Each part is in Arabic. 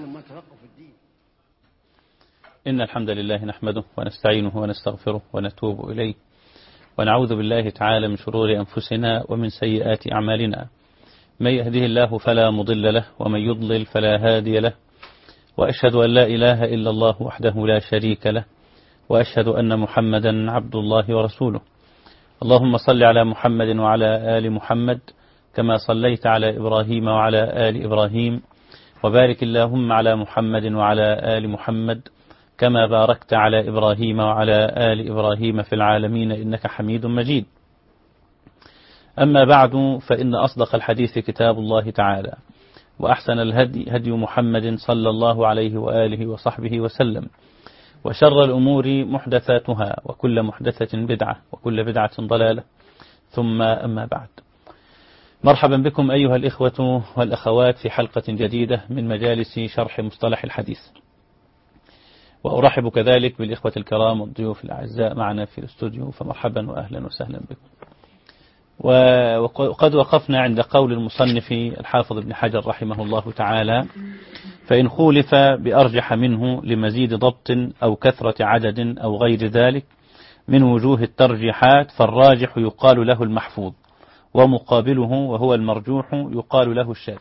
ما توقف الدين. إن الحمد لله نحمده ونستعينه ونستغفره ونتوب إليه ونعوذ بالله تعالى من شرور أنفسنا ومن سيئات أعمالنا. من يهده الله فلا مضل له ومن يضلل فلا هادي له، وأشهد أن لا إله إلا الله وحده لا شريك له، وأشهد أن محمدا عبد الله ورسوله. اللهم صل على محمد وعلى آل محمد كما صليت على إبراهيم وعلى آل إبراهيم، وبارك اللهم على محمد وعلى آل محمد كما باركت على إبراهيم وعلى آل إبراهيم في العالمين إنك حميد مجيد. أما بعد، فإن أصدق الحديث كتاب الله تعالى، وأحسن الهدي هدي محمد صلى الله عليه وآله وصحبه وسلم، وشر الأمور محدثاتها، وكل محدثة بدعة، وكل بدعة ضلالة، ثم أما بعد. مرحبا بكم أيها الإخوة والأخوات في حلقة جديدة من مجالس شرح مصطلح الحديث، وأرحب كذلك بالإخوة الكرام والضيوف الأعزاء معنا في الاستوديو، فمرحبا وأهلا وسهلا بكم. وقد وقفنا عند قول المصنف الحافظ ابن حجر رحمه الله تعالى: فإن خولف بأرجح منه لمزيد ضبط أو كثرة عدد أو غير ذلك من وجوه الترجيحات فالراجح يقال له المحفوظ، ومقابله وهو المرجوح يقال له الشاذ.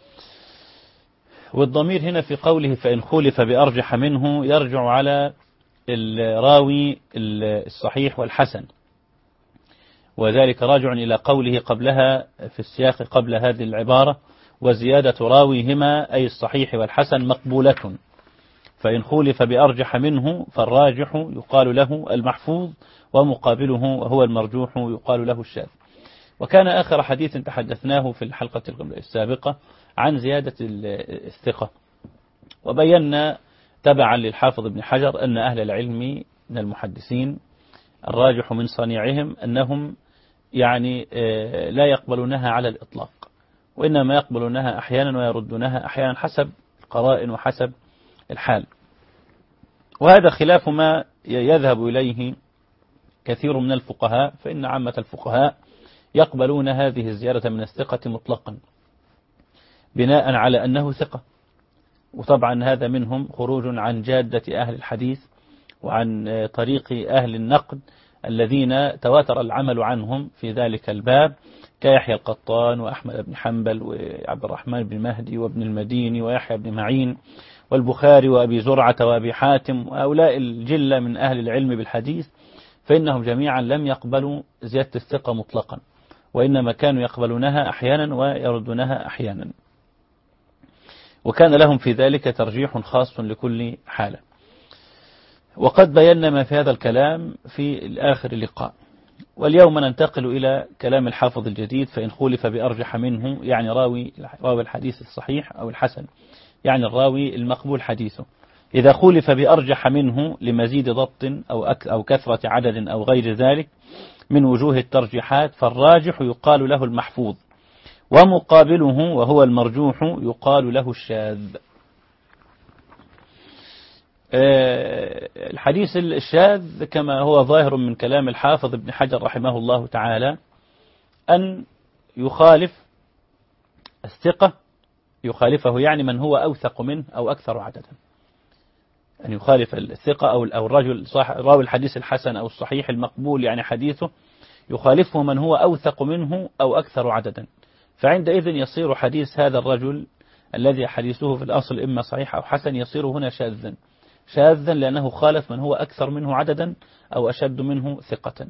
والضمير هنا في قوله فإن خولف بأرجح منه يرجع على الراوي الصحيح والحسن، وذلك راجع إلى قوله قبلها في السياق قبل هذه العبارة: وزيادة راويهما أي الصحيح والحسن مقبولة. فإن خولف بأرجح منه فالراجح يقال له المحفوظ، ومقابله وهو المرجوح يقال له الشاذ. وكان آخر حديث تحدثناه في الحلقة السابقة عن زيادة الثقة، وبينا تبعا للحافظ ابن حجر أن أهل العلم من المحدثين الراجح من صنيعهم أنهم لا يقبلونها على الإطلاق، وإنما يقبلونها أحيانا ويردونها أحيانا حسب القرائن وحسب الحال. وهذا خلاف ما يذهب إليه كثير من الفقهاء، فإن عامة الفقهاء يقبلون هذه الزيادة من الثقة مطلقا بناء على أنه ثقة. وطبعا هذا منهم خروج عن جادة أهل الحديث وعن طريق أهل النقد الذين تواتر العمل عنهم في ذلك الباب، كيحيى القطان وأحمد بن حنبل وعبد الرحمن بن مهدي وابن المديني ويحيى بن معين والبخاري وأبي زرعة وأبي حاتم، وهؤلاء الجلة من أهل العلم بالحديث، فإنهم جميعا لم يقبلوا زيادة الثقة مطلقا، وإنما كانوا يقبلونها أحيانا ويردونها أحيانا، وكان لهم في ذلك ترجيح خاص لكل حالة. وقد بينا ما في هذا الكلام في آخر اللقاء. واليوم ننتقل إلى كلام الحافظ الجديد: فإن خولف بأرجح منه، يعني راوي الحديث الصحيح أو الحسن، يعني الراوي المقبول حديثه. إذا خولف بأرجح منه لمزيد ضبط أو كثرة عدد أو غير ذلك من وجوه الترجيحات فالراجح يقال له المحفوظ، ومقابله وهو المرجوح يقال له الشاذ. الحديث الشاذ كما هو ظاهر من كلام الحافظ ابن حجر رحمه الله تعالى أن يخالف الثقة، يخالفه يعني من هو أوثق منه أو أكثر عددا، أن يخالف الثقة أو الرجل راوي الحديث الحسن أو الصحيح المقبول يعني حديثه يخالفه من هو أوثق منه أو أكثر عددا، فعندئذ يصير حديث هذا الرجل الذي حديثه في الأصل إما صحيح أو حسن يصير هنا شاذا لأنه خالف من هو أكثر منه عددا أو أشد منه ثقة.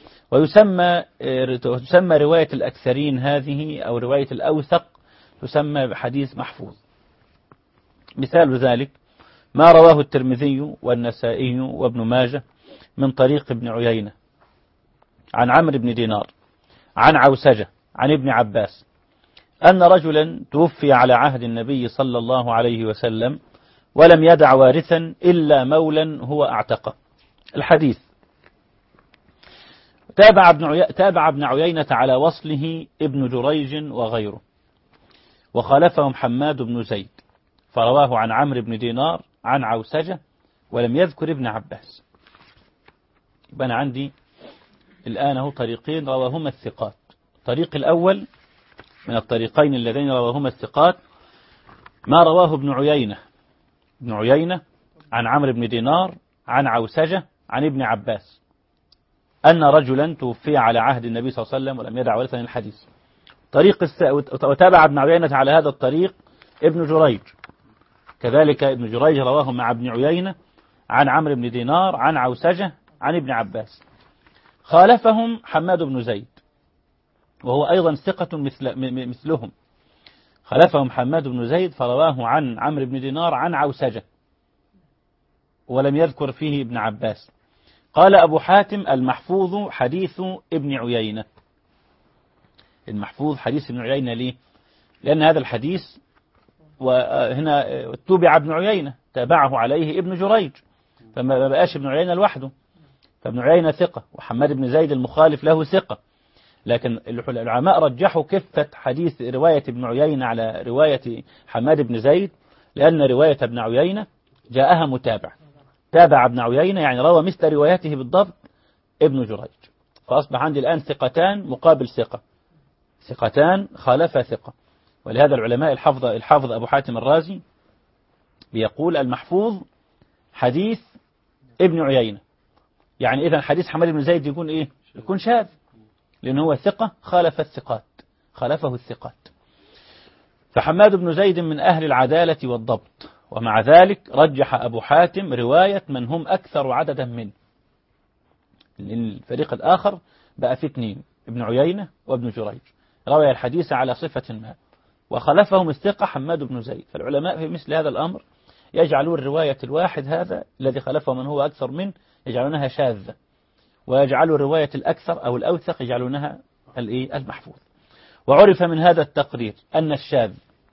وتسمى رواية الأكثرين هذه أو رواية الأوثق تسمى بحديث محفوظ. مثال ذلك ما رواه الترمذي والنسائي وابن ماجه من طريق ابن عيينة عن عمرو بن دينار عن عوسجة عن ابن عباس أن رجلا توفي على عهد النبي صلى الله عليه وسلم ولم يدع وارثا إلا مولا هو أعتقه. الحديث تابع ابن عيينة على وصله ابن جريج وغيره، وخالفهم حماد بن زيد فرواه عن عمرو بن دينار عن عوسجة ولم يذكر ابن عباس. يبقى أنا عندي الآن طريقين رواهما الثقات. الطريق الأول من الطريقين اللذين رواهما الثقات ما رواه ابن عيينة بن عيينة عن عمرو بن دينار عن عوسجة عن ابن عباس أن رجلا توفي على عهد النبي صلى الله عليه وسلم ولم يدع ورثا الحديث. وتابع ابن عيينة على هذا الطريق ابن جريج، كذلك ابن جريج رواه مع ابن عيينة عن عمرو بن دينار عن عوسجة عن ابن عباس. خالفهم حماد بن زيد وهو أيضا ثقة مثلهم، خالفهم حماد بن زيد فرواه عن عمرو بن دينار عن عوسجة ولم يذكر فيه ابن عباس. قال أبو حاتم المحفوظ حديث ابن عيينة. المحفوظ حديث ابن عيينة ليه؟ لأن هذا الحديث وهنا تبع ابن عيينة، تابعه عليه ابن جريج، فما بقاش ابن عيينة لوحده، فابن عيينة ثقة وحماد بن زيد المخالف له ثقة، لكن العلماء رجحوا كفة حديث رواية ابن عيينة على رواية حماد بن زيد، لأن رواية ابن عيينة جاءها متابع، تابع ابن عيينة يعني روى مثل روايته بالضبط ابن جريج، فأصبح عندي الآن ثقتان مقابل ثقة، ثقتان خالف ثقة. ولهذا العلماء الحافظ أبو حاتم الرازي بيقول المحفوظ حديث ابن عيينة، يعني إذا حديث حماد بن زيد يكون إيه؟ يكون شاذ، لأنه هو ثقة خالفه الثقات. فحماد بن زيد من أهل العدالة والضبط، ومع ذلك رجح أبو حاتم رواية من هم أكثر عددا منه. الفريق الآخر بقى في اثنين، ابن عيينة وابن جريج، روى الحديث على صفة ما، وخلفهم الثقة حماد بن زيد. فالعلماء في مثل هذا الأمر يجعلون رواية الواحد هذا الذي خلفه من هو أكثر منه يجعلونها شاذة، ويجعلوا رواية الأكثر أو الأوثق يجعلونها المحفوظ. وعرف من هذا التقرير أن الشاذ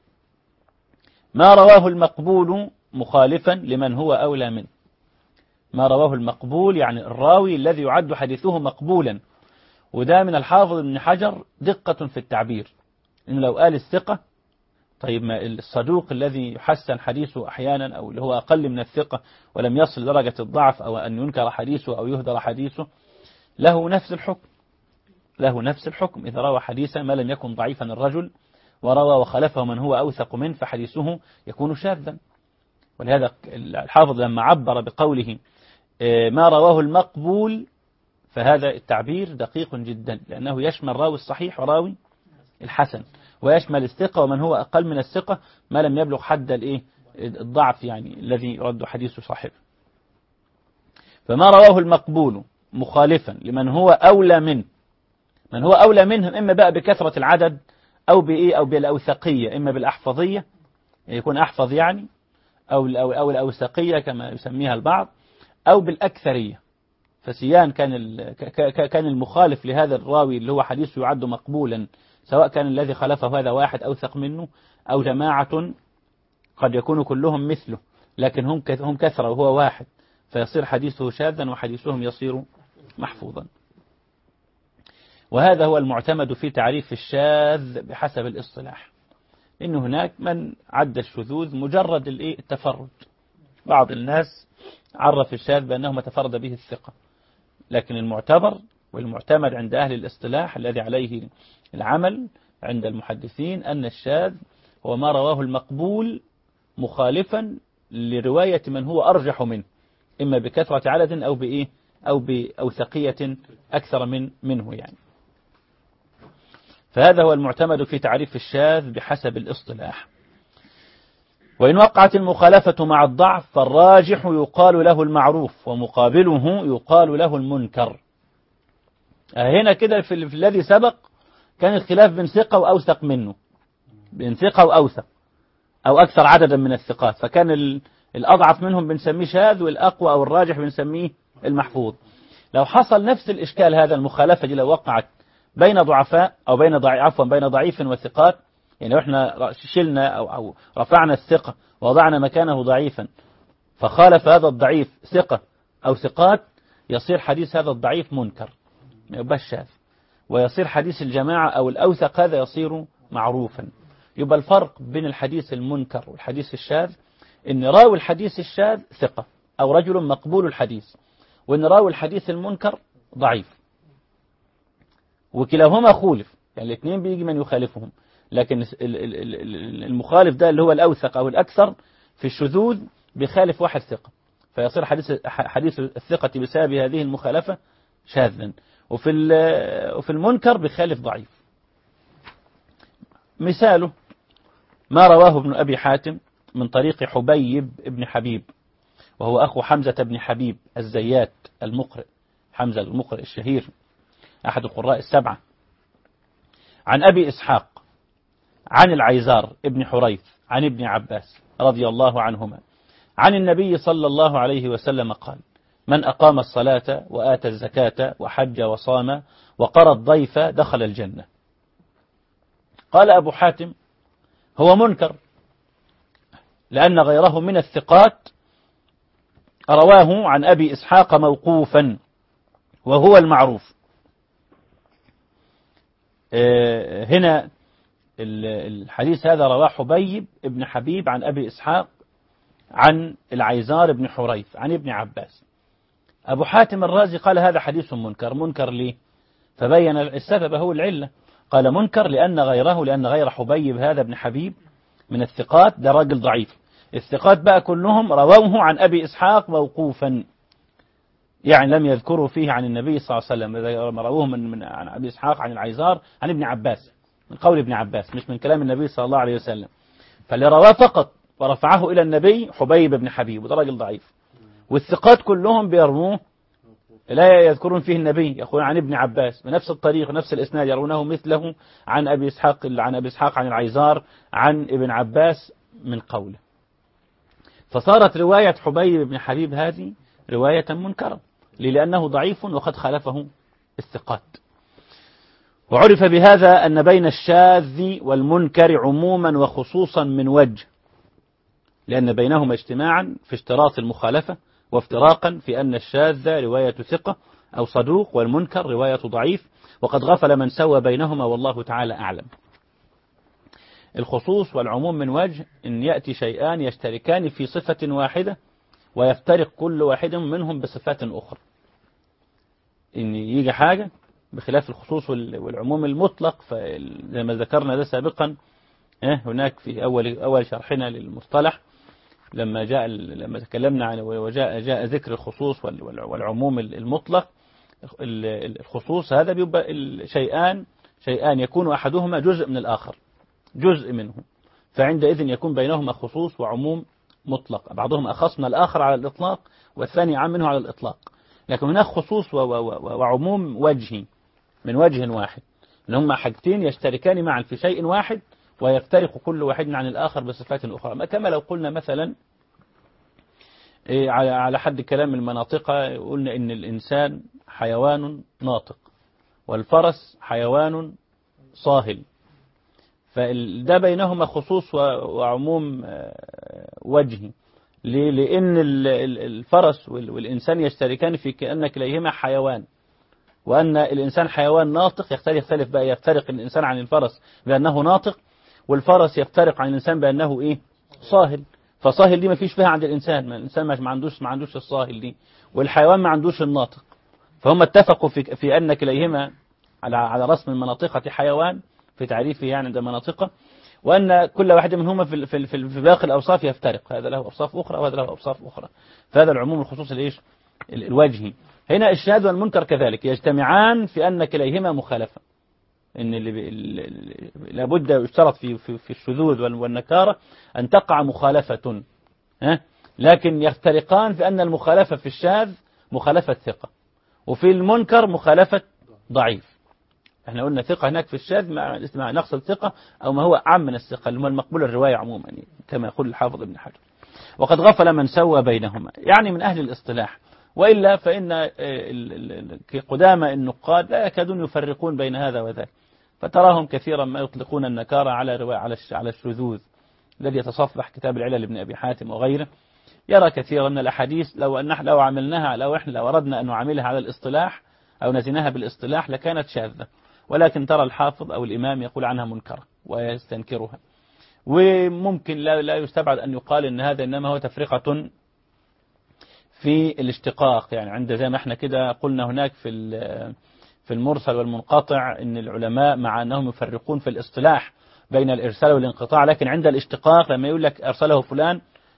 ما رواه المقبول مخالفا لمن هو أولى منه. ما رواه المقبول يعني الراوي الذي يعد حديثه مقبولا، وده من الحافظ ابن حجر دقة في التعبير، إنه لو قال الثقة طيب ما الصدوق الذي يحسن حديثه أحيانا أو اللي هو أقل من الثقة ولم يصل درجة الضعف أو أن ينكر حديثه أو يهدر حديثه له نفس الحكم إذا روى حديثا ما لم يكن ضعيفا الرجل وروى وخلفه من هو أوثق منه فحديثه يكون شاذا. ولهذا الحافظ لما عبر بقوله ما رواه المقبول فهذا التعبير دقيق جدا، لأنه يشمل راوي الصحيح وراوي الحسن، ويشمل الثقة ومن هو أقل من الثقة ما لم يبلغ حد الضعف يعني الذي يرد حديثه صاحبه. فما رواه المقبول مخالفا لمن هو أولى منه، من هو أولى منهم إما بقى بكثرة العدد أو أو بالأوثقية، إما بالأحفظية يكون أحفظ يعني أو الأوثقية كما يسميها البعض، أو بالأكثرية. فسيان كان المخالف لهذا الراوي اللي هو حديثه يعد مقبولا، سواء كان الذي خلفه هذا واحد أوثق منه أو جماعة قد يكون كلهم مثله لكن هم كثرة وهو واحد، فيصير حديثه شاذا وحديثهم يصير محفوظا. وهذا هو المعتمد في تعريف الشاذ بحسب الاصطلاح، إن هناك من عد الشذوذ مجرد التفرد. بعض الناس عرف الشاذ بأنه ما تفرد به الثقة، لكن المعتبر والمعتمد عند أهل الاصطلاح الذي عليه العمل عند المحدثين أن الشاذ هو ما رواه المقبول مخالفا لرواية من هو أرجح منه، إما بكثرة عدد أو بأوثقية أكثر منه يعني. فهذا هو المعتمد في تعريف الشاذ بحسب الاصطلاح. وإن وقعت المخالفة مع الضعف فالراجح يقال له المعروف ومقابله يقال له المنكر. هنا كده في الذي سبق كان الخلاف بين ثقة وأوثق منه، بين ثقة وأوثق أو أكثر عددا من الثقات، فكان الأضعف منهم بنسميه شاذ والأقوى أو الراجح بنسميه المحفوظ. لو حصل نفس الإشكال هذا المخالفة دي لو وقعت بين ضعفاء أو بين ضعيف وثقات، يعني لو احنا شلنا أو رفعنا الثقة ووضعنا مكانه ضعيفا فخالف هذا الضعيف ثقة أو ثقات، يصير حديث هذا الضعيف منكر ما يبقاش شاذ، ويصير حديث الجماعة أو الأوثق هذا يصير معروفا. يبقى الفرق بين الحديث المنكر والحديث الشاذ إن راوي الحديث الشاذ ثقة أو رجل مقبول الحديث، وإن راوي الحديث المنكر ضعيف، وكلاهما خولف، يعني الاثنين بيجي من يخالفهم، لكن المخالف ده اللي هو الأوثق أو الأكثر في الشذوذ بيخالف واحد ثقة، فيصير حديث الثقة بسبب هذه المخالفة شاذا. وفي المنكر بيخالف ضعيف. مثاله ما رواه ابن أبي حاتم من طريق حبيب ابن حبيب، وهو أخو حمزة بن حبيب الزيات المقرئ، حمزة المقرئ الشهير أحد القراء السبعة، عن أبي إسحاق عن العيزار ابن حريث عن ابن عباس رضي الله عنهما عن النبي صلى الله عليه وسلم قال: من أقام الصلاة وآتى الزكاة وحج وصام وقرى الضيف دخل الجنة. قال أبو حاتم: هو منكر، لأن غيره من الثقات رواه عن أبي إسحاق موقوفا وهو المعروف. هنا الحديث هذا رواه حبيب ابن حبيب عن أبي إسحاق عن العيزار بن حريث عن ابن عباس. أبو حاتم الرازي قال هذا حديث منكر. منكر ليه؟ فبين السبب، هو العلة. قال منكر لأن غير حبيب هذا ابن حبيب من الثقات، ده راجل ضعيف. الثقات بقى كلهم رووه عن أبي إسحاق موقوفا، يعني لم يذكروا فيه عن النبي صلى الله عليه وسلم، رووه عن أبي إسحاق عن العيزار عن ابن عباس، من قول ابن عباس مش من كلام النبي صلى الله عليه وسلم. فاللي رواه فقط ورفعه إلى النبي حبيب بن حبيب، وده راجل ضعيف. والثقات كلهم بيرموه لا يذكرون فيه النبي، يقول عن ابن عباس بنفس الطريق نفس الإسناد، يرونه مثله عن أبي إسحاق عن العيزار عن ابن عباس من قوله. فصارت رواية حبيب بن حبيب هذه رواية منكرة، لأنه ضعيف وقد خالفه الثقات. وعرف بهذا أن بين الشاذ والمنكر عموما وخصوصا من وجه، لأن بينهما اجتماعا في اشتراط المخالفة، وافتراقا في أن الشاذ رواية ثقة أو صدوق، والمنكر رواية ضعيف، وقد غفل من سوى بينهما والله تعالى أعلم. الخصوص والعموم من وجه إن يأتي شيئان يشتركان في صفة واحدة ويفترق كل واحد منهم بصفات أخرى. إن يجي حاجة بخلاف الخصوص والعموم المطلق، فزي ما ذكرنا ده سابقا هناك في أول شرحنا للمصطلح، لما تكلمنا عن جاء ذكر الخصوص والعموم المطلق. الخصوص هذا بيبقى شيئان يكون أحدهما جزء من الآخر، جزء منه، فعندئذ يكون بينهما خصوص وعموم مطلق، بعضهم أخص من الآخر على الإطلاق والثاني عام منه على الإطلاق. لكن هناك خصوص وعموم وجهي من وجه واحد، إن هما حاجتين يشتركان معا في شيء واحد ويفترق كل واحد عن الآخر بصفات أخرى. كما لو قلنا مثلا على حد كلام المناطقة، قلنا إن الإنسان حيوان ناطق والفرس حيوان صاهل، فده بينهما خصوص وعموم وجهي. لأن الفرس والإنسان يشتركان في كأن كليهما حيوان، وأن الإنسان حيوان ناطق يفترق الإنسان عن الفرس بأنه ناطق، والفرس يفترق عن الإنسان بأنه صاهل. فصاهل دي ما فيش فيها عند الإنسان، الإنسان ما عندوش الصاهل دي، والحيوان ما عندوش الناطق. فهم اتفقوا في أن كليهما على رسم المناطقة حيوان في تعريفه يعني عند مناطقة، وأن كل واحد منهما في باقي الأوصاف يفترق، هذا له أوصاف أخرى وهذا له أوصاف أخرى. فهذا العموم الخصوص الوجهي. هنا الشاذ والمنكر كذلك يجتمعان في أن كليهما مخالفة، إن لابد يشترط في الشذوذ والنكارة أن تقع مخالفة، لكن يفترقان في أن المخالفة في الشاذ مخالفة ثقة، وفي المنكر مخالفة ضعيف. احنا قلنا ثقة هناك في الشاذ مع نقص الثقة أو ما هو أعم من الثقة، اللي هو المقبول الرواية عموما، كما يقول الحافظ ابن حجر. وقد غفل من سوى بينهما، يعني من أهل الاصطلاح، وإلا فإن قدامى النقاد لا يكادون يفرقون بين هذا وذاك، فتراهم كثيرا ما يطلقون النكارة على الشذوذ الذي يتصفح كتاب العلل لابن أبي حاتم وغيره. يرى كثيرا من الأحاديث لو أردنا أن نعاملها على الاصطلاح أو نزناها بالاصطلاح لكانت شاذة، ولكن ترى الحافظ أو الإمام يقول عنها منكرة ويستنكرها. وممكن لا يستبعد أن يقال إن هذا إنما هو تفرقة في الاشتقاق، يعني عند زي ما احنا كده قلنا هناك في المرسل والمنقطع إن العلماء مع أنهم يفرقون في الاصطلاح بين الإرسال والانقطاع، لكن عند الاشتقاق لما يقول لك أرسله فلان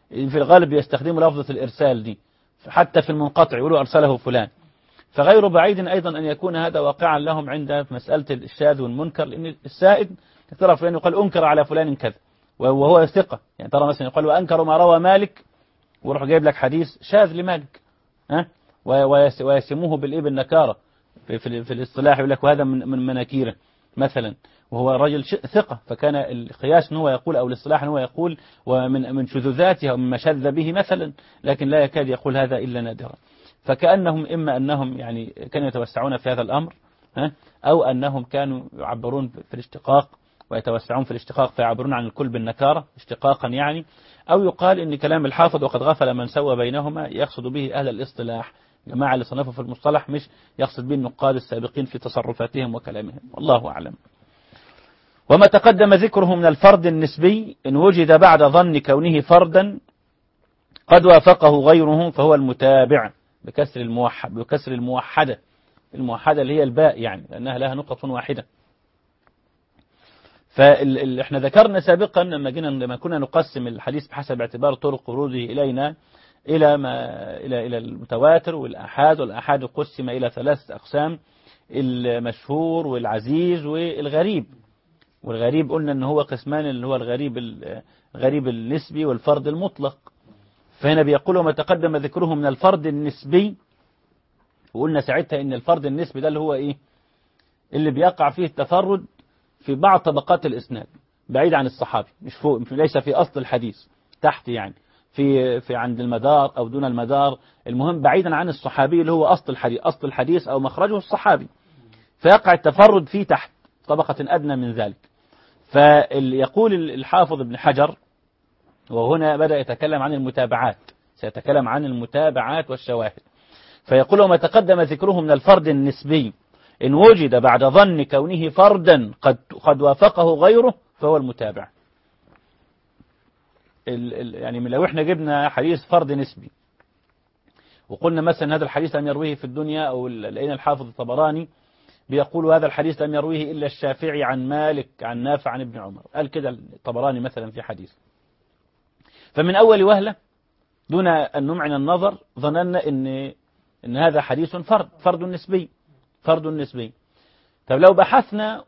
في الغالب يستخدموا لفظة الإرسال دي، حتى في المنقطع يقولوا أرسله فلان. فغير بعيد أيضا أن يكون هذا واقعا لهم عند مسألة الشاذ والمنكر، لأن السائد ترى فلان يقال أنكر على فلان كذا وهو ثقة، يعني ترى مثلا يقال وأنكر ما روى مالك، ويروح جايب لك حديث شاذ لمالك، ويسموه بالنكارة في الاصطلاح، يقول لك وهذا من مناكيره مثلا، وهو رجل ثقة، فكان القياس أنه يقول أو الاصطلاح أنه يقول ومن شذوذاته أو مما شذ به مثلا، لكن لا يكاد يقول هذا إلا نادرا. فكأنهم إما أنهم يعني كانوا يتوسعون في هذا الأمر، أو أنهم كانوا يعبرون في الاشتقاق ويتوسعون في الاشتقاق فيعبرون عن الكل بالنكارة اشتقاقا يعني، أو يقال إن كلام الحافظ وقد غفل من سوى بينهما يقصد به أهل الاصطلاح، جماعة اللي صنفوا في المصطلح، مش يقصد به النقاد السابقين في تصرفاتهم وكلامهم، والله أعلم. وما تقدم ذكره من الفرد النسبي إن وجد بعد ظن كونه فردا قد وافقه غيره فهو المتابع بكسر الموحدة، الموحدة اللي هي الباء يعني، لأنها لها نقطة واحدة. فإحنا ذكرنا سابقا لما كنا نقسم الحديث بحسب اعتبار طرق وروده إلينا إلى المتواتر والآحاد، والآحاد قسم إلى 3 أقسام: المشهور والعزيز والغريب. والغريب قلنا أنه هو قسمان، اللي هو الغريب النسبي والفرد المطلق. فهنا بيقولوا ما تقدم ذكره من الفرد النسبي، وقلنا ساعتها ان الفرد النسبي ده اللي هو ايه؟ اللي بيقع فيه التفرد في بعض طبقات الاسناد بعيد عن الصحابي، مش فوق، ليس في اصل الحديث، تحت يعني، في عند المدار او دون المدار، المهم بعيدا عن الصحابي اللي هو اصل الحديث او مخرجه الصحابي، فيقع التفرد فيه تحت طبقة ادنى من ذلك. فيقول الحافظ ابن حجر، وهنا بدأ يتكلم عن المتابعات، سيتكلم عن المتابعات والشواهد، فيقول وما تقدم ذكره من الفرد النسبي إن وجد بعد ظن كونه فردا قد وافقه غيره فهو المتابع. يعني لو احنا جبنا حديث فرد نسبي وقلنا مثلا هذا الحديث لم يرويه في الدنيا، أو لقينا الحافظ الطبراني بيقول هذا الحديث لم يرويه إلا الشافعي عن مالك عن نافع عن ابن عمر، قال كده الطبراني مثلا في حديث، فمن أول وهلة دون أن نمعن النظر ظننا إن هذا حديث فرد نسبي. طب لو بحثنا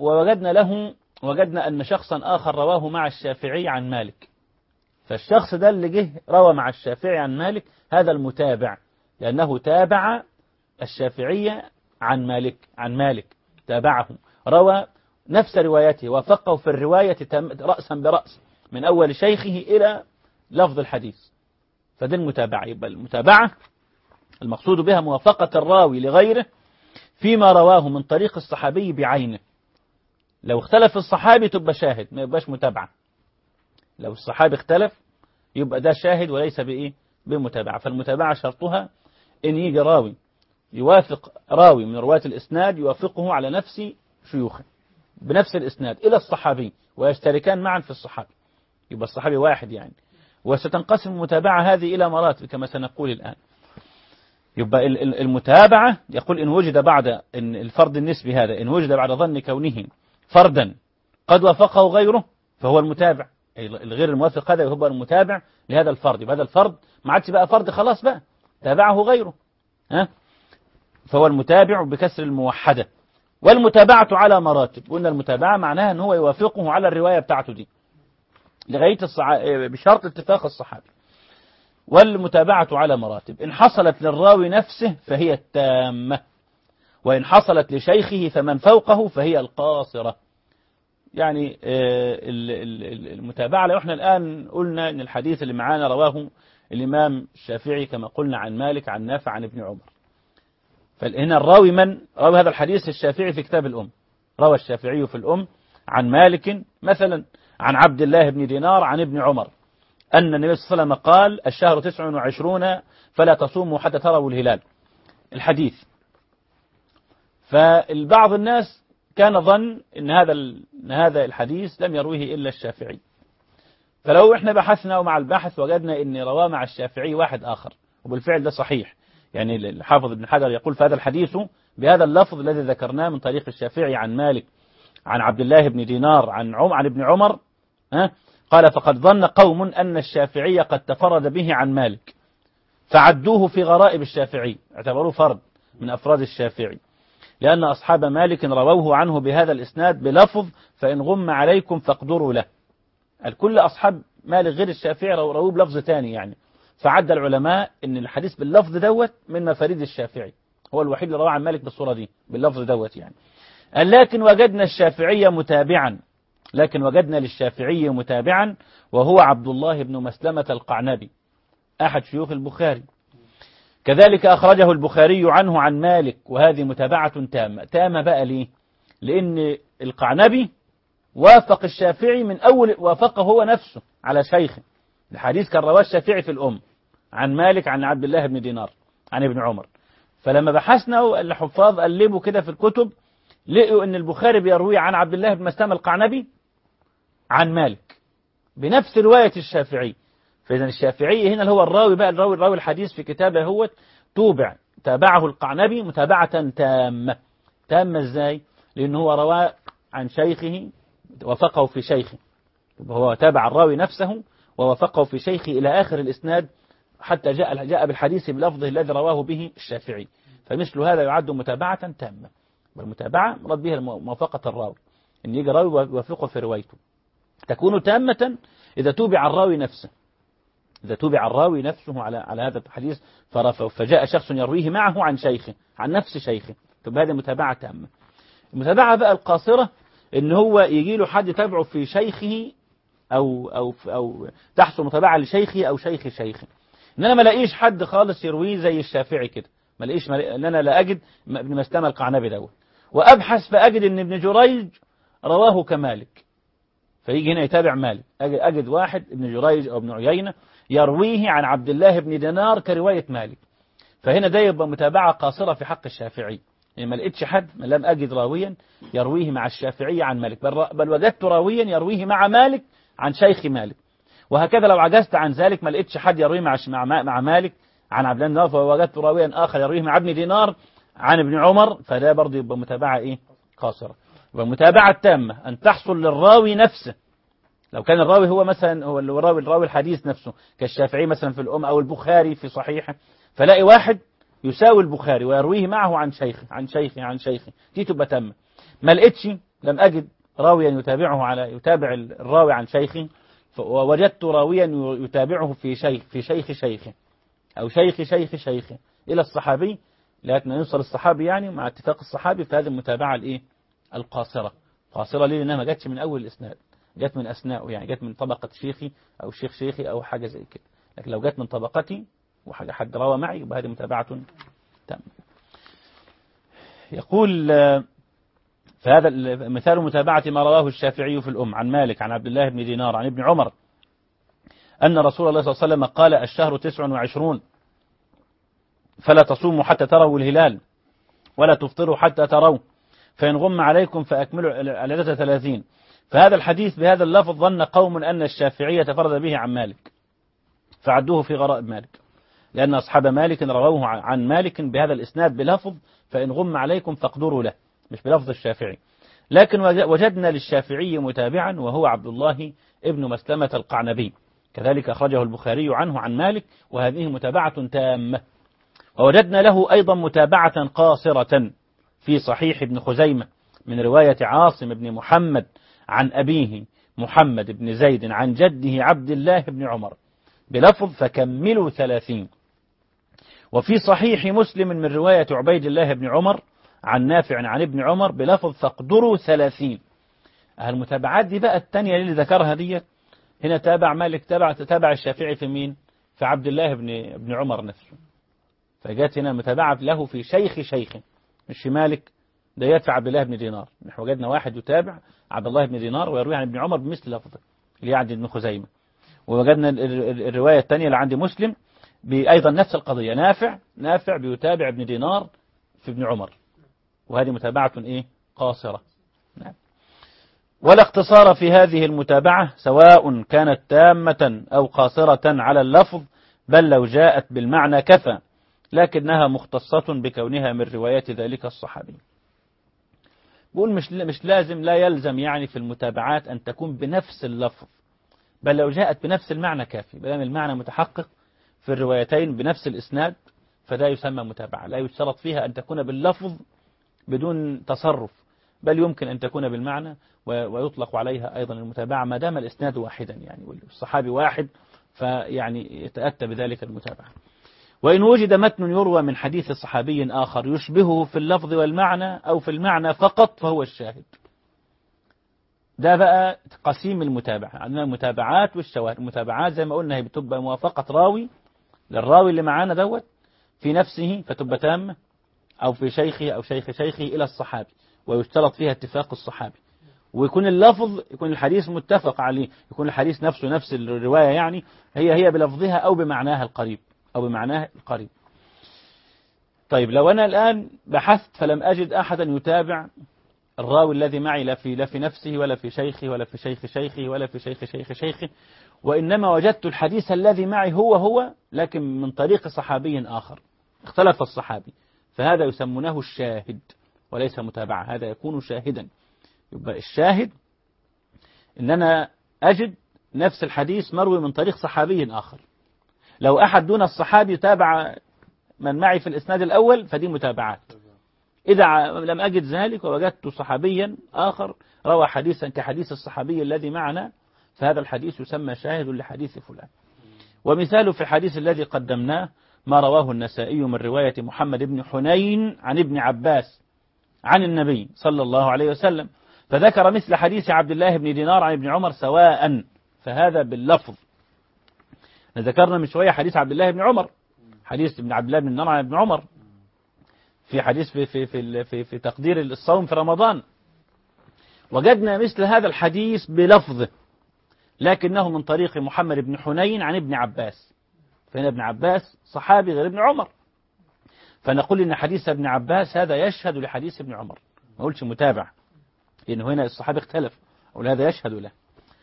وجدنا أن شخصا آخر رواه مع الشافعي عن مالك، فالشخص ده اللي جه روى مع الشافعي عن مالك هذا المتابع، لأنه تابع الشافعي عن مالك تابعه، روى نفس روايته وفقه في الرواية رأسا برأس من أول شيخه إلى لفظ الحديث، فده المتابعة. يبقى المتابعة المقصود بها موافقة الراوي لغيره فيما رواه من طريق الصحابي بعينه. لو اختلف الصحابي تبقى شاهد، ما يبقاش متابعة. لو الصحابي اختلف يبقى ده شاهد وليس بمتابعة. فالمتابعة شرطها إن يجي راوي يوافق راوي من رواة الإسناد يوافقه على نفس شيوخه بنفس الإسناد إلى الصحابي ويشتركان معا في الصحابي، يبقى الصحابي واحد يعني. وستنقسم المتابعة هذه إلى مراتب كما سنقول الآن. يبقى المتابعة يقول إن وجد بعد إن الفرد النسبي هذا إن وجد بعد ظن كونه فردا قد وافقه غيره فهو المتابع، الغير الموافق هذا هو المتابع لهذا الفرد. يبقى هذا الفرد ما عادش بقى فرد خلاص، بقى تابعه غيره، فهو المتابع بكسر الموحدة. والمتابعة على مراتب، قلنا المتابعة معناها أن هو يوافقه على الرواية بتاعته دي لغاية بشرط اتفاق الصحابي. والمتابعة على مراتب، إن حصلت للراوي نفسه فهي التامة، وإن حصلت لشيخه فمن فوقه فهي القاصرة. يعني المتابعة، لو احنا الآن قلنا إن الحديث اللي معانا رواه الإمام الشافعي كما قلنا عن مالك عن نافع عن ابن عمر، فهنا الراوي من روى هذا الحديث الشافعي في كتاب الأم، روى الشافعي في الأم عن مالك مثلا عن عبد الله بن دينار عن ابن عمر أن النبي صلى الله عليه وسلم قال الشهر 29 فلا تصوموا حتى تروا الهلال، الحديث. فالبعض الناس كان ظن إن هذا الحديث لم يرويه إلا الشافعي، فلو احنا بحثنا ومع البحث وجدنا إن رواه مع الشافعي واحد آخر، وبالفعل ده صحيح. يعني الحافظ ابن حجر يقول فهذا الحديث بهذا اللفظ الذي ذكرناه من طريق الشافعي عن مالك عن عبد الله بن دينار عن ابن عمر قال فقد ظن قوم أن الشافعي قد تفرد به عن مالك فعدوه في غرائب الشافعي، اعتبروه فرد من أفراد الشافعي، لأن أصحاب مالك رووه عنه بهذا الإسناد بلفظ فإن غم عليكم فاقدروا له. الكل أصحاب مالك غير الشافعي رووه بلفظ تاني يعني، فعد العلماء أن الحديث باللفظ دوت من مفاريد الشافعي، هو الوحيد اللي روى عن مالك بالصورة دي باللفظ دوت يعني. لكن وجدنا الشافعي متابعا، لكن وجدنا للشافعي متابعا وهو عبد الله بن مسلمة القعنبي أحد شيوخ البخاري، كذلك أخرجه البخاري عنه عن مالك، وهذه متابعة تامة. تامة بقى ليه؟ لأن القعنبي وافق الشافعي من أول، وافقه هو نفسه على شيخه. الحديث كان رواه الشافعي في الأم عن مالك عن عبد الله بن دينار عن ابن عمر، فلما بحثنا الحفاظ قلبوا كده في الكتب لقوا أن البخاري بيروي عن عبد الله بن مسلمة القعنبي عن مالك بنفس رواية الشافعي. فإذا الشافعي هنا اللي هو الراوي بقى، الراوي الحديث في كتابه هو تابعه القعنبي متابعة تامة. تامة ازاي؟ لأنه هو روى عن شيخه وفقه في شيخه، هو تابع الراوي نفسه ووفقه في شيخه إلى آخر الإسناد حتى جاء بالحديث بلفظه الذي رواه به الشافعي، فمثل هذا يعد متابعة تامة. والمتابعة مراد بها موافقة الراوي، إن يجي راوي يوافقه في روايته، تكون تامة إذا توبع الراوي نفسه، إذا توبع الراوي نفسه على هذا الحديث فجاء شخص يرويه معه عن شيخه عن نفس شيخه، تبقى هذه متابعة تامة. المتابعة بقى القاصرة إن هو يجي له حد يتابعه في شيخه أو تحصل متابعة لشيخه أو شيخ شيخه. إن أنا ما لاقيش حد خالص يرويه زي الشافعي كده، ما لاقيش، إن أنا لا أجد ابن مسلمة القعنبي دوت، وأبحث فأجد إن ابن جريج رواه كمالك، فيجي هنا يتابع مالك، أجد واحد ابن جريج أو ابن عيينة يرويه عن عبد الله بن دينار كرواية مالك، فهنا ده يبقى متابعة قاصرة في حق الشافعي، يعني ما لقيتش حد، ما لم أجد راويا يرويه مع الشافعي عن مالك، بل وجدت راويا يرويه مع مالك عن شيخ مالك، وهكذا لو عجزت عن ذلك ما لقيتش حد يرويه مع مالك عن عبد الله بن دينار، فوجدت راويا آخر يرويه مع ابن دينار عن ابن عمر، فده برضه يبقى متابعة إيه؟ قاصرة. يبقى المتابعة التامة أن تحصل للراوي نفسه، لو كان الراوي هو مثلا هو الراوي الحديث نفسه كالشافعي مثلا في الأم أو البخاري في صحيحه، فلاقي واحد يساوي البخاري ويرويه معه عن شيخه عن شيخه عن شيخه، دي تبقى تامة. ما لقيتش، لم أجد راويا يتابع الراوي عن شيخه، ووجدت راويا يتابعه في شيخ شيخه أو شيخ شيخ شيخه إلى الصحابي، لكن يوصل الصحابي يعني مع اتفاق الصحابي، في هذه المتابعة الإيه؟ القاصرة. قاصرة ليه؟ لأنها ما جاتش من أول الإسناد، جت من أثناءه، يعني جت من طبقة شيخي أو شيخ شيخي أو حاجة زي كده، لكن لو جت من طبقتي وحاجة حد روى معي يبقى هذه متابعة تامة. يقول فهذا مثال متابعة ما رواه الشافعي في الأم عن مالك عن عبد الله بن دينار عن ابن عمر أن رسول الله صلى الله عليه وسلم قال الشهر 29 فلا تصوموا حتى تروا الهلال ولا تفطروا حتى تروا فإن غم عليكم فأكملوا العدة 30. فهذا الحديث بهذا اللفظ ظن قوم أن الشافعية تفرد به عن مالك فعدوه في غرائب مالك، لأن أصحاب مالك رووه عن مالك بهذا الإسناد بلفظ فإن غم عليكم فاقدروا له، مش بلفظ الشافعي. لكن وجدنا للشافعي متابعا وهو عبد الله ابن مسلمة القعنبي، كذلك أخرجه البخاري عنه عن مالك، وهذه متابعة تامة. ووجدنا له أيضا متابعة قاصرة في صحيح ابن خزيمة من رواية عاصم بن محمد عن أبيه محمد بن زيد عن جده عبد الله بن عمر بلفظ فكملوا 30. وفي صحيح مسلم من رواية عبيد الله بن عمر عن نافع عن ابن عمر بلفظ فاقدروا 30. المتابعات دي بقى الثانية اللي ذكرها دي، هنا تابع مالك تابع الشافعي في مين؟ في عبد الله بن عمر نفسه، فجاءت هنا متابعة له في شيخ شيخه، مش في مالك، ده يدفع عبد الله بن دينار. نحن وجدنا واحد يتابع عبد الله بن دينار ويروي عن ابن عمر بمثل لفظه اللي عند ابن خزيمة. ووجدنا الرواية الثانية اللي عند مسلم أيضا نفس القضية، نافع بيتابع ابن دينار في ابن عمر، وهذه متابعة إيه؟ قاصرة. نعم. ولا اقتصار في هذه المتابعة سواء كانت تامة أو قاصرة على اللفظ، بل لو جاءت بالمعنى كفى، لكنها مختصة بكونها من رواية ذلك الصحابي. بقول مش لازم، لا يلزم يعني في المتابعات أن تكون بنفس اللفظ، بل لو جاءت بنفس المعنى كافي، بل المعنى متحقق في الروايتين بنفس الإسناد، فده يسمى متابعة. لا يشترط فيها أن تكون باللفظ بدون تصرف، بل يمكن أن تكون بالمعنى ويطلق عليها أيضا المتابعة ما دام الإسناد واحدا، يعني والصحابي واحد، فيعني يتأتى بذلك المتابعة. وإن وجد متن يروى من حديث صحابي آخر يشبهه في اللفظ والمعنى أو في المعنى فقط فهو الشاهد. ده بقى قسيم المتابعة. عندنا المتابعات والشواهد. المتابعات زي ما قلنا هي بتبقى موافقة راوي للراوي اللي معانا دوت في نفسه فتبقى تامة، أو في شيخه أو شيخ شيخه إلى الصحابي، ويشترط فيها اتفاق الصحابي، ويكون اللفظ يكون الحديث متفق عليه، يكون الحديث نفسه نفس الرواية، يعني هي بلفظها أو بمعناها القريب أو بمعناها القريب. طيب لو أنا الآن بحثت فلم أجد أحدا يتابع الراوي الذي معي لا في نفسه ولا في شيخه ولا في شيخ شيخه ولا في شيخ شيخ شيخه، وإنما وجدت الحديث الذي معي هو لكن من طريق صحابي آخر، اختلف الصحابي، فهذا يسمونه الشاهد وليس متابعة، هذا يكون شاهدا. يبقى الشاهد إن أنا أجد نفس الحديث مروي من طريق صحابي آخر. لو أحد دون الصحابي تابع من معي في الإسناد الأول فدي متابعات. إذا لم أجد ذلك ووجدت صحابيا آخر روى حديثا كحديث الصحابي الذي معنا، فهذا الحديث يسمى شاهد لحديث فلان. ومثاله في الحديث الذي قدمناه ما رواه النسائي من رواية محمد بن حنين عن ابن عباس عن النبي صلى الله عليه وسلم، فذكر مثل حديث عبد الله بن دينار عن ابن عمر سواء، فهذا باللفظ. ذكرنا من شوية حديث عبد الله بن عمر، حديث ابن عبد الله بن دينار عن ابن عمر في حديث في تقدير الصوم في رمضان، وجدنا مثل هذا الحديث بلفظه لكنه من طريق محمد بن حنين عن ابن عباس، فهنا ابن عباس صحابي غير ابن عمر، فنقول إن حديث ابن عباس هذا يشهد لحديث ابن عمر، ما قلتش متابع، لأنه هنا الصحابي اختلف، وهذا يشهد له.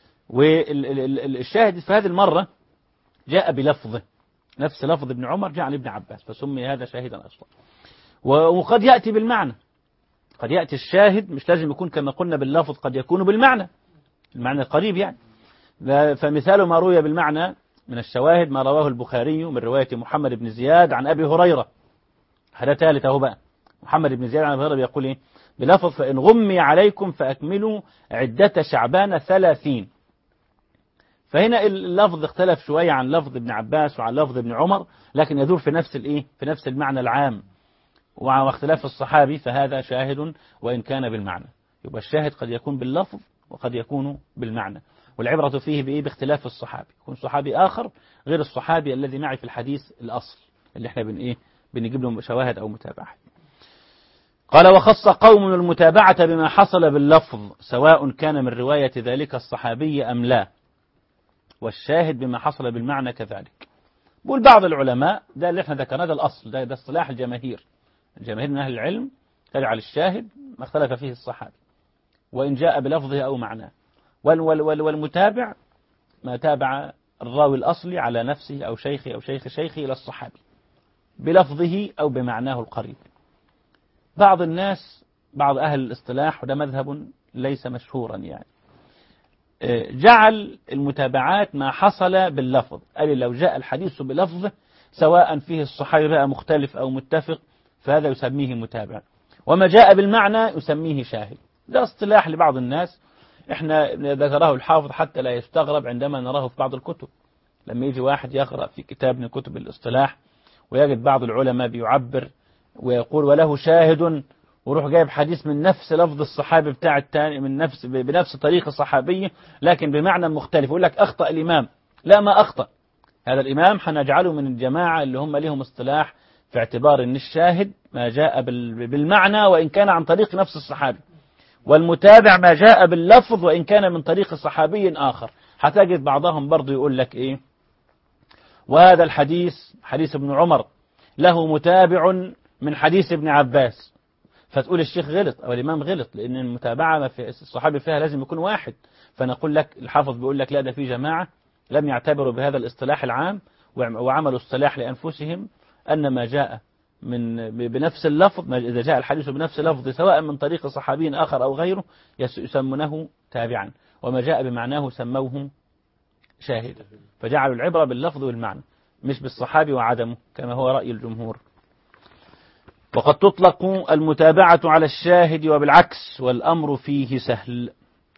والشاهد في هذه المرة جاء بلفظه، نفس لفظ ابن عمر جاء عن ابن عباس، فسمي هذا شاهدا أصلا. وقد يأتي بالمعنى، قد يأتي الشاهد مش لازم يكون كما قلنا باللفظ، قد يكون بالمعنى، المعنى القريب يعني. فمثال ما روي بالمعنى من الشواهد ما رواه البخاري من رواية محمد بن زياد عن أبي هريرة، هذا ثالث أهو بقى، محمد بن زياد عن أبي هريرة بيقول إيه؟ بلفظ فإن غمي عليكم فأكملوا عدة شعبان 30. فهنا اللفظ اختلف شوية عن لفظ ابن عباس وعن لفظ ابن عمر، لكن يدور في نفس الإيه؟ في نفس المعنى العام، واختلاف الصحابي، فهذا شاهد وإن كان بالمعنى. يبقى الشاهد قد يكون باللفظ وقد يكون بالمعنى، والعبرة فيه بإيه؟ باختلاف الصحابي، يكون صحابي آخر غير الصحابي الذي معي في الحديث الأصل اللي احنا بنجيب له شواهد أو متابعة. قال وخص قوم المتابعة بما حصل باللفظ سواء كان من رواية ذلك الصحابي أم لا، والشاهد بما حصل بالمعنى كذلك. بقول بعض العلماء ده اللي احنا ذكرناه ده الأصل، ده اصطلاح الجماهير من أهل العلم، تجعل الشاهد ما اختلف فيه الصحابي وإن جاء بلفظه أو معناه، والمتابع ما تابع الراوي الأصلي على نفسه أو شيخه أو شيخ شيخه إلى الصحابي بلفظه أو بمعناه القريب. بعض الناس، بعض أهل الاصطلاح، وده مذهب ليس مشهورا يعني، جعل المتابعات ما حصل باللفظ، قال لو جاء الحديث بلفظه سواء فيه الصحابي بقى مختلف أو متفق فهذا يسميه متابع، وما جاء بالمعنى يسميه شاهد. ده اصطلاح لبعض الناس، احنا ذكره الحافظ حتى لا يستغرب عندما نراه في بعض الكتب، لما يجي واحد يقرأ في كتاب من كتب الاصطلاح ويجد بعض العلماء بيعبر ويقول وله شاهد، وروح جايب حديث من نفس لفظ الصحابي بتاع الثاني من بنفس طريقة صحابية لكن بمعنى مختلف، يقول لك أخطأ الإمام. لا، ما أخطأ، هذا الإمام حنجعله من الجماعة اللي هم لهم اصطلاح في اعتبار أن الشاهد ما جاء بالمعنى وإن كان عن طريق نفس الصحابي، والمتابع ما جاء باللفظ وإن كان من طريق صحابي آخر. هتجد بعضهم برضو يقول لك إيه، وهذا الحديث حديث ابن عمر له متابع من حديث ابن عباس، فتقول الشيخ غلط أو الإمام غلط، لأن المتابعة ما في الصحابي فيها لازم يكون واحد. فنقول لك الحافظ بيقول لك لا، ده في جماعة لم يعتبروا بهذا الاصطلاح العام وعملوا اصطلاح لأنفسهم أن ما جاء بنفس اللفظ، إذا جاء الحديث بنفس اللفظ سواء من طريق صحابي آخر أو غيره يسمونه تابعا، وما جاء بمعناه سموه شاهدا، فجعلوا العبرة باللفظ والمعنى مش بالصحابي وعدمه كما هو رأي الجمهور. وقد تطلق المتابعة على الشاهد وبالعكس والأمر فيه سهل.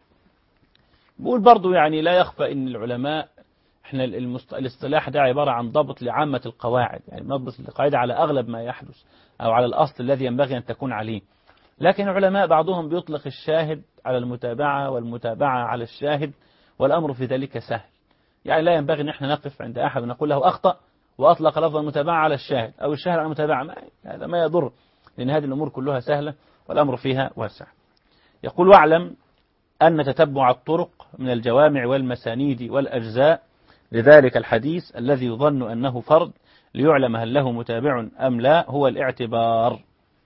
بقول برضو يعني لا يخفى أن العلماء احنا الاصطلاح ده عبارة عن ضبط لعامة القواعد، يعني نضبط القاعدة على أغلب ما يحدث أو على الأصل الذي ينبغي أن تكون عليه. لكن العلماء بعضهم بيطلق الشاهد على المتابعة والمتابعة على الشاهد، والأمر في ذلك سهل. يعني لا ينبغي أن احنا نقف عند أحد ونقول له أخطأ وأطلق لفظ المتابعة على الشاهد أو الشاهد على المتابعة، هذا ما يضر، لأن هذه الأمور كلها سهلة والأمر فيها واسع. يقول: واعلم أن تتبع الطرق من الجوامع والمسانيد والأجزاء لذلك الحديث الذي يظن أنه فرد ليعلم هل له متابع أم لا هو الاعتبار.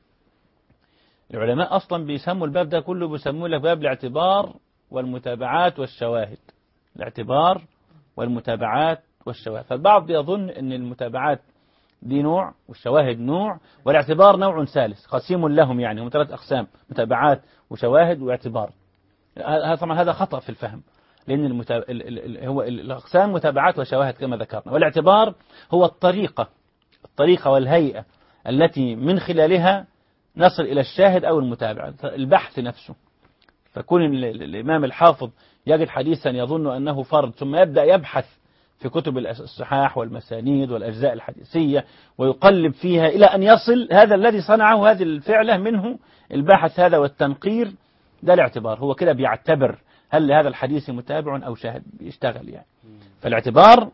العلماء أصلا بيسموا الباب ده كله بيسموه لك باب الاعتبار والمتابعات والشواهد. الاعتبار والمتابعات والشواهد. فالبعض يظن أن المتابعات دي نوع والشواهد نوع والاعتبار نوع ثالث قسيم لهم، يعني هم 3 أقسام: متابعات وشواهد واعتبار. طبعا هذا خطأ في الفهم، لأن هو الأقسام متابعات وشواهد كما ذكرنا، والاعتبار هو الطريقة والهيئة التي من خلالها نصل إلى الشاهد أو المتابع، البحث نفسه. فكون الإمام الحافظ يجد حديثا يظن أنه فرد ثم يبدأ يبحث في كتب الصحاح والمسانيد والأجزاء الحديثية ويقلب فيها إلى أن يصل، هذا الذي صنعه هذه الفعلة منه البحث هذا والتنقير، ده الاعتبار. هو كده بيعتبر هل هذا الحديث متابع أو شاهد، بيشتغل يعني. فالاعتبار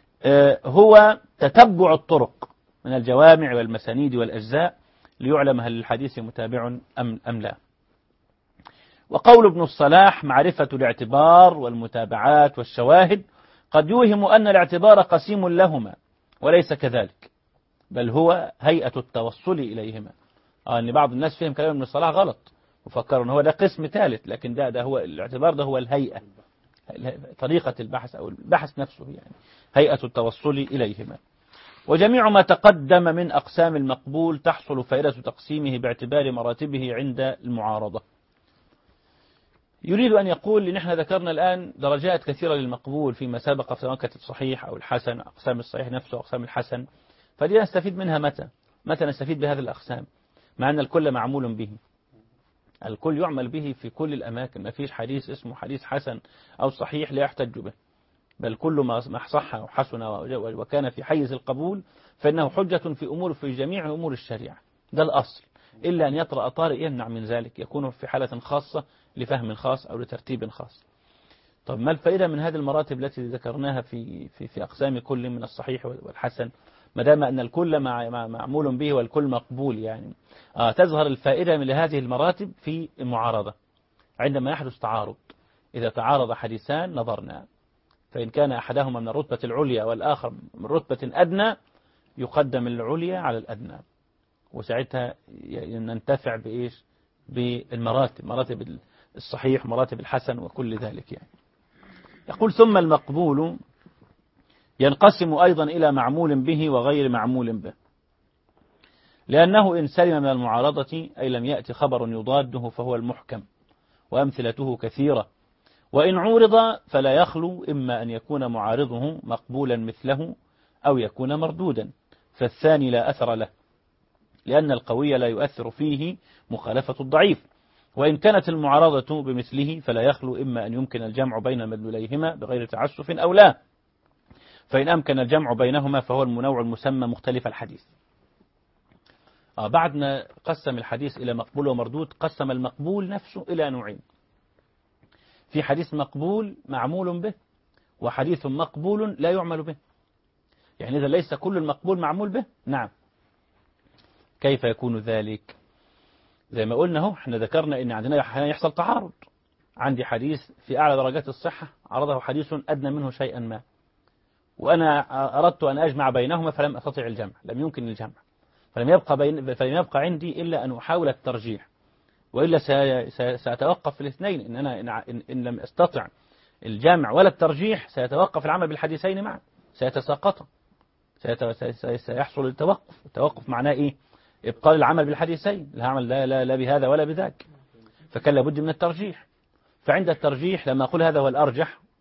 هو تتبع الطرق من الجوامع والمسانيد والأجزاء ليعلم هل الحديث متابع أم لا. وقول ابن الصلاح: معرفة الاعتبار والمتابعات والشواهد قد يوهم أن الاعتبار قسيم لهما، وليس كذلك، بل هو هيئة التوصل إليهما. أن بعض الناس فهم كلام ابن الصلاح غلط وفكروا أن هو ده قسم ثالث، لكن ده هو الاعتبار، ده هو الهيئة، طريقة البحث أو البحث نفسه، يعني هيئة التوصل إليهما. وجميع ما تقدم من أقسام المقبول تحصل فائدة تقسيمه باعتبار مراتبه عند المعارضة. يريد أن يقول إن احنا ذكرنا الآن درجات كثيرة للمقبول فيما سبق، سواء كانت الصحيح أو الحسن، أقسام الصحيح نفسه وأقسام الحسن. فدي نستفيد منها متى نستفيد بهذه الأقسام، مع أن الكل معمول به، الكل يعمل به في كل الأماكن. ما فيش حديث اسمه حديث حسن أو صحيح لا يحتج به، بل كل ما صح وحسن وكان في حيز القبول فإنه حجة في جميع أمور الشريعة. ده الأصل، إلا أن يطرأ طارئ يمنع من ذلك، يكون في حالة خاصة لفهم خاص أو لترتيب خاص. طب ما الفائدة من هذه المراتب التي ذكرناها في أقسام كل من الصحيح والحسن، ما دام أن الكل معمول به والكل مقبول؟ يعني تظهر الفائدة من هذه المراتب في المعارضة عندما يحدث تعارض. إذا تعارض حديثان نظرنا، فإن كان أحدهما من الرتبة العليا والآخر من رتبة أدنى يقدم العليا على الأدنى، وساعتها ننتفع بإيش؟ بالمراتب، مراتب الصحيح مراتب الحسن وكل ذلك يعني. يقول: ثم المقبول ينقسم أيضا إلى معمول به وغير معمول به، لأنه إن سلم من المعارضة أي لم يأتي خبر يضاده فهو المحكم، وأمثلته كثيرة. وإن عورض فلا يخلو إما أن يكون معارضه مقبولا مثله أو يكون مردودا، فالثاني لا أثر له، لأن القوي لا يؤثر فيه مخالفة الضعيف. وإن كانت المعارضة بمثله فلا يخلو إما أن يمكن الجمع بين مدلوليهما بغير تعسف أو لا، فإن أمكن الجمع بينهما فهو المنوع المسمى مختلف الحديث. بعد ما قسم الحديث إلى مقبول ومردود، قسم المقبول نفسه إلى نوعين: في حديث مقبول معمول به، وحديث مقبول لا يعمل به. يعني إذا ليس كل المقبول معمول به. نعم. كيف يكون ذلك؟ زي ما قلنا احنا ذكرنا ان عندنا يحصل تعارض، عندي حديث في أعلى درجات الصحة عرضه حديث أدنى منه شيئا ما، وأنا أردت أن أجمع بينهما فلم أستطع الجمع، لم يمكن الجمع، فلم يبقى عندي إلا أن أحاول الترجيح، وإلا سأتوقف في الاثنين. إن لم أستطع الجمع ولا الترجيح سيتوقف العمل بالحديثين معا، سيتساقط، سيحصل التوقف معناه إيه؟ إبطال العمل بالحديثين، العمل لا بهذا ولا بذاك، فكان لابد من الترجيح. فعند الترجيح لما أقول هذا هو الأرجح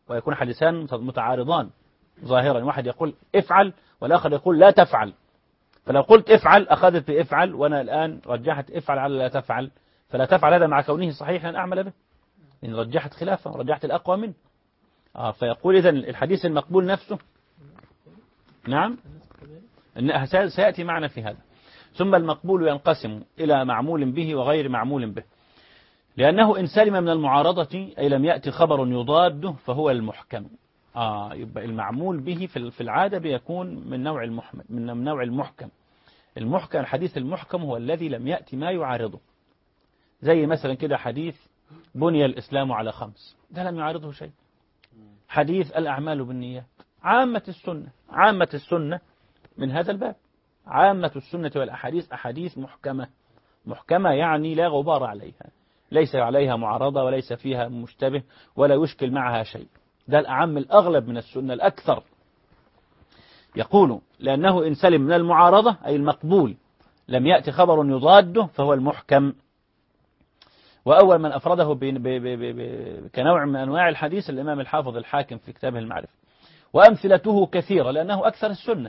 ويكون حديثان متعارضان ظاهرا، واحد يقول افعل والآخر يقول لا تفعل، فلو قلت افعل أخذت بافعل، وأنا الآن رجحت افعل على لا تفعل، فلا تفعل هذا مع كونه صحيحا أن أعمل به، إن رجحت خلافه ورجحت الأقوى منه. فيقول إذن الحديث المقبول نفسه، نعم سيأتي معنا في هذا. ثم المقبول ينقسم إلى معمول به وغير معمول به، لأنه إن سلم من المعارضة أي لم يأتي خبر يضاده فهو المحكم. يبقى المعمول به في العادة بيكون من نوع المحكم. المحكم، الحديث المحكم هو الذي لم يأتي ما يعارضه، زي مثلا كده حديث بني الإسلام على 5، ده لم يعارضه شيء. حديث الأعمال بالنيات، عامة السنة من هذا الباب، عامة السنة والأحاديث أحاديث محكمة يعني لا غبار عليها، ليس عليها معارضة وليس فيها مشتبه ولا يشكل معها شيء، ده الأعم الأغلب من السنة الأكثر. يقول لأنه إن سلم من المعارضة أي المقبول لم يأتي خبر يضاده فهو المحكم. وأول من أفرده كنوع من أنواع الحديث الإمام الحافظ الحاكم في كتابه المعرفة، وأمثلته كثيرة لأنه أكثر السنة.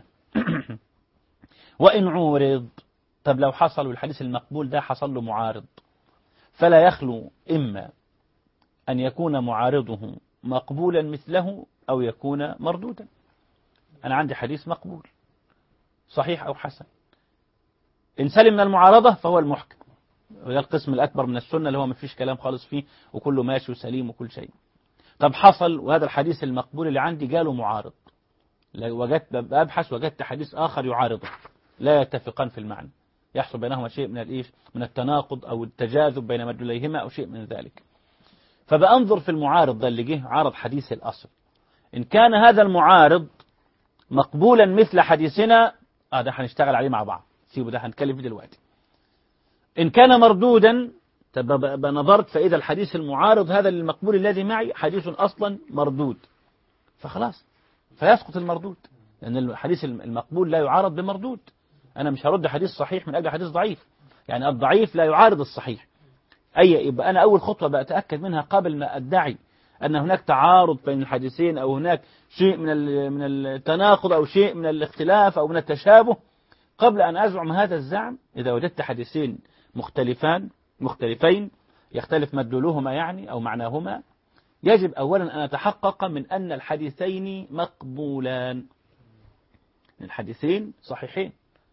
وإن عورض، طب لو حصل الحديث المقبول ده حصل له معارض، فلا يخلو إما أن يكون معارضه مقبولا مثله أو يكون مردودا. أنا عندي حديث مقبول صحيح أو حسن، إن سلم من المعارضة فهو المحكم، وده القسم الأكبر من السنة اللي هو ما فيش كلام خالص فيه وكله ماشي وسليم وكل شيء. طب حصل وهذا الحديث المقبول اللي عندي جاله معارض، وجدت أبحث وجدت حديث آخر يعارضه، لا يتفقان في المعنى، يحصل بينهما شيء من التناقض أو التجاذب بين مدلوليهما أو شيء من ذلك. فبأنظر في المعارض ده اللي جه عارض حديث الأصل، إن كان هذا المعارض مقبولا مثل حديثنا ده هنشتغل عليه مع بعض، سيبه ده هنتكلم فيه دلوقتي. إن كان مردودا بنظرت فإذا الحديث المعارض هذا للمقبول الذي معي حديث أصلا مردود، فخلاص فيسقط المردود، لأن الحديث المقبول لا يعارض بمردود. أنا مش هرد حديث صحيح من أجل حديث ضعيف، يعني الضعيف لا يعارض الصحيح. يبقى أنا أول خطوة بأتأكد منها قبل ما أدعي أن هناك تعارض بين الحديثين أو هناك شيء من التناقض أو شيء من الاختلاف أو من التشابه، قبل أن أزعم هذا الزعم إذا وجدت حديثين مختلفين يختلف مدلولهما يعني أو معناهما، يجب أولا أن أتحقق من أن الحديثين مقبولان، الحديثين صحيحين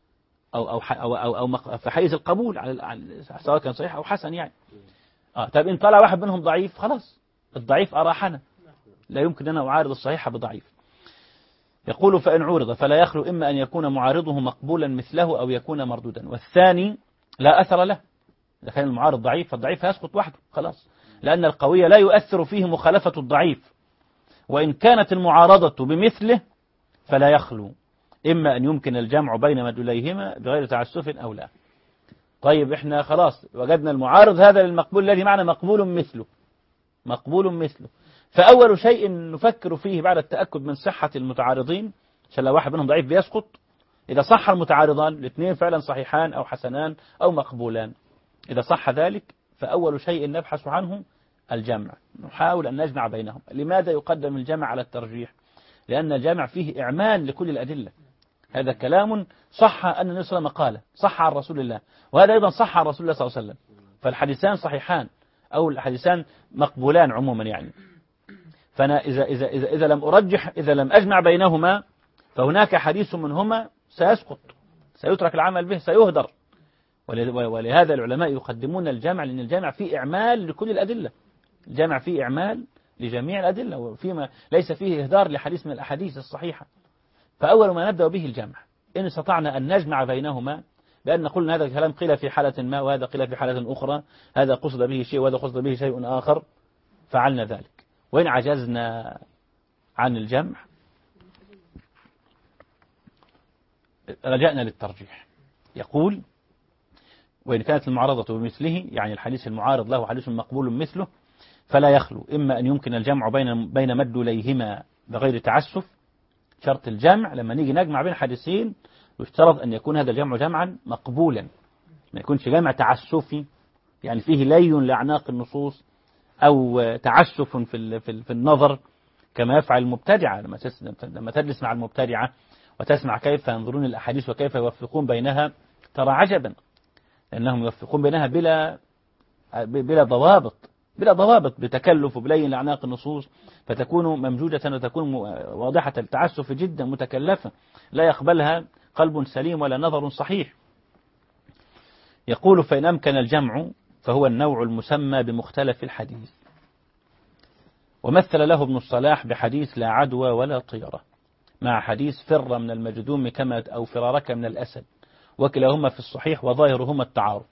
أو في حيز القبول سواء كان صحيح أو حسن يعني. طب إن طلع واحد منهم ضعيف خلاص الضعيف أراحنا، لا يمكن أن أعارض الصحيح بضعيف. يقول فإن عورض فلا يخلو إما أن يكون معارضه مقبولا مثله أو يكون مردودا، والثاني لا أثر له. إذا كان المعارض ضعيف فالضعيف يسقط وحده خلاص، لأن القوي لا يؤثر فيه مخالفة الضعيف. وإن كانت المعارضة بمثله فلا يخلو إما أن يمكن الجمع بين مدلوليهما بغير تعسف أو لا. طيب إحنا خلاص وجدنا المعارض هذا للمقبول الذي معنا مقبول مثله، فأول شيء نفكر فيه بعد التأكد من صحة المتعارضين، عشان لو واحد منهم ضعيف بيسقط، إذا صح المتعارضان الاثنين فعلا صحيحان أو حسنان أو مقبولان، إذا صح ذلك فأول شيء نبحث عنه الجمع، نحاول أن نجمع بينهم. لماذا يقدم الجمع على الترجيح؟ لأن الجمع فيه إعمال لكل الأدلة. هذا كلام صح أن النبي صلى الله عليه وسلم قال، صح عن رسول الله، وهذا أيضا صح عن رسول الله صلى الله عليه وسلم، فالحديثان صحيحان أو الحديثان مقبولان عموما يعني. فأنا إذا لم أرجح، إذا لم أجمع بينهما، فهناك حديث منهما سيسقط، سيترك العمل به، سيهدر. ولهذا العلماء يقدمون الجمع، لأن الجمع فيه إعمال لكل الأدلة، الجمع فيه إعمال لجميع الأدلة، وفيما ليس فيه إهدار لحديث من الأحاديث الصحيحة. فأول ما نبدأ به الجمع، إن استطعنا أن نجمع بينهما بأن نقول هذا الكلام قيل في حالة ما وهذا قيل في حالة أخرى، هذا قصد به شيء وهذا قصد به شيء آخر، فعلنا ذلك. وإن عجزنا عن الجمع رجعنا للترجيح. يقول وإن كانت المعارضة بمثله، يعني الحديث المعارض له حديث مقبول مثله، فلا يخلو إما أن يمكن الجمع بين مدلوليهما بغير تعسف. شرط الجمع لما نيجي نجمع بين حديثين يشترط أن يكون هذا الجمع جمعا مقبولا، ما يكونش جمع تعسفي يعني فيه لين لأعناق النصوص أو تعسف في النظر، كما يفعل المبتدعة لما تجلس مع المبتدعة وتسمع كيف ينظرون الأحاديث وكيف يوفقون بينها ترى عجبا، لأنهم يوفقون بينها بلا ضوابط بتكلف وبلين لأعناق النصوص، فتكون ممجودة وتكون واضحة التعسف جدا متكلفة لا يقبلها قلب سليم ولا نظر صحيح. يقول فإن أمكن الجمع فهو النوع المسمى بمختلف الحديث. ومثل له ابن الصلاح بحديث لا عدوى ولا طيرة مع حديث فر من المجذوم كما أو فرارك من الأسد، وكلاهما في الصحيح وظاهرهما التعارض.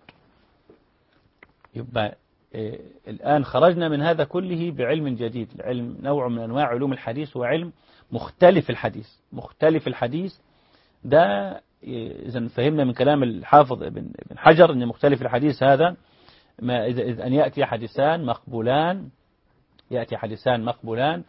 يبقى الآن خرجنا من هذا كله بعلم جديد، العلم نوع من أنواع علوم الحديث هو علم مختلف الحديث. مختلف الحديث ده إذا فهمنا من كلام الحافظ ابن حجر أن مختلف الحديث هذا ما إذا أن يأتي حديثان مقبولان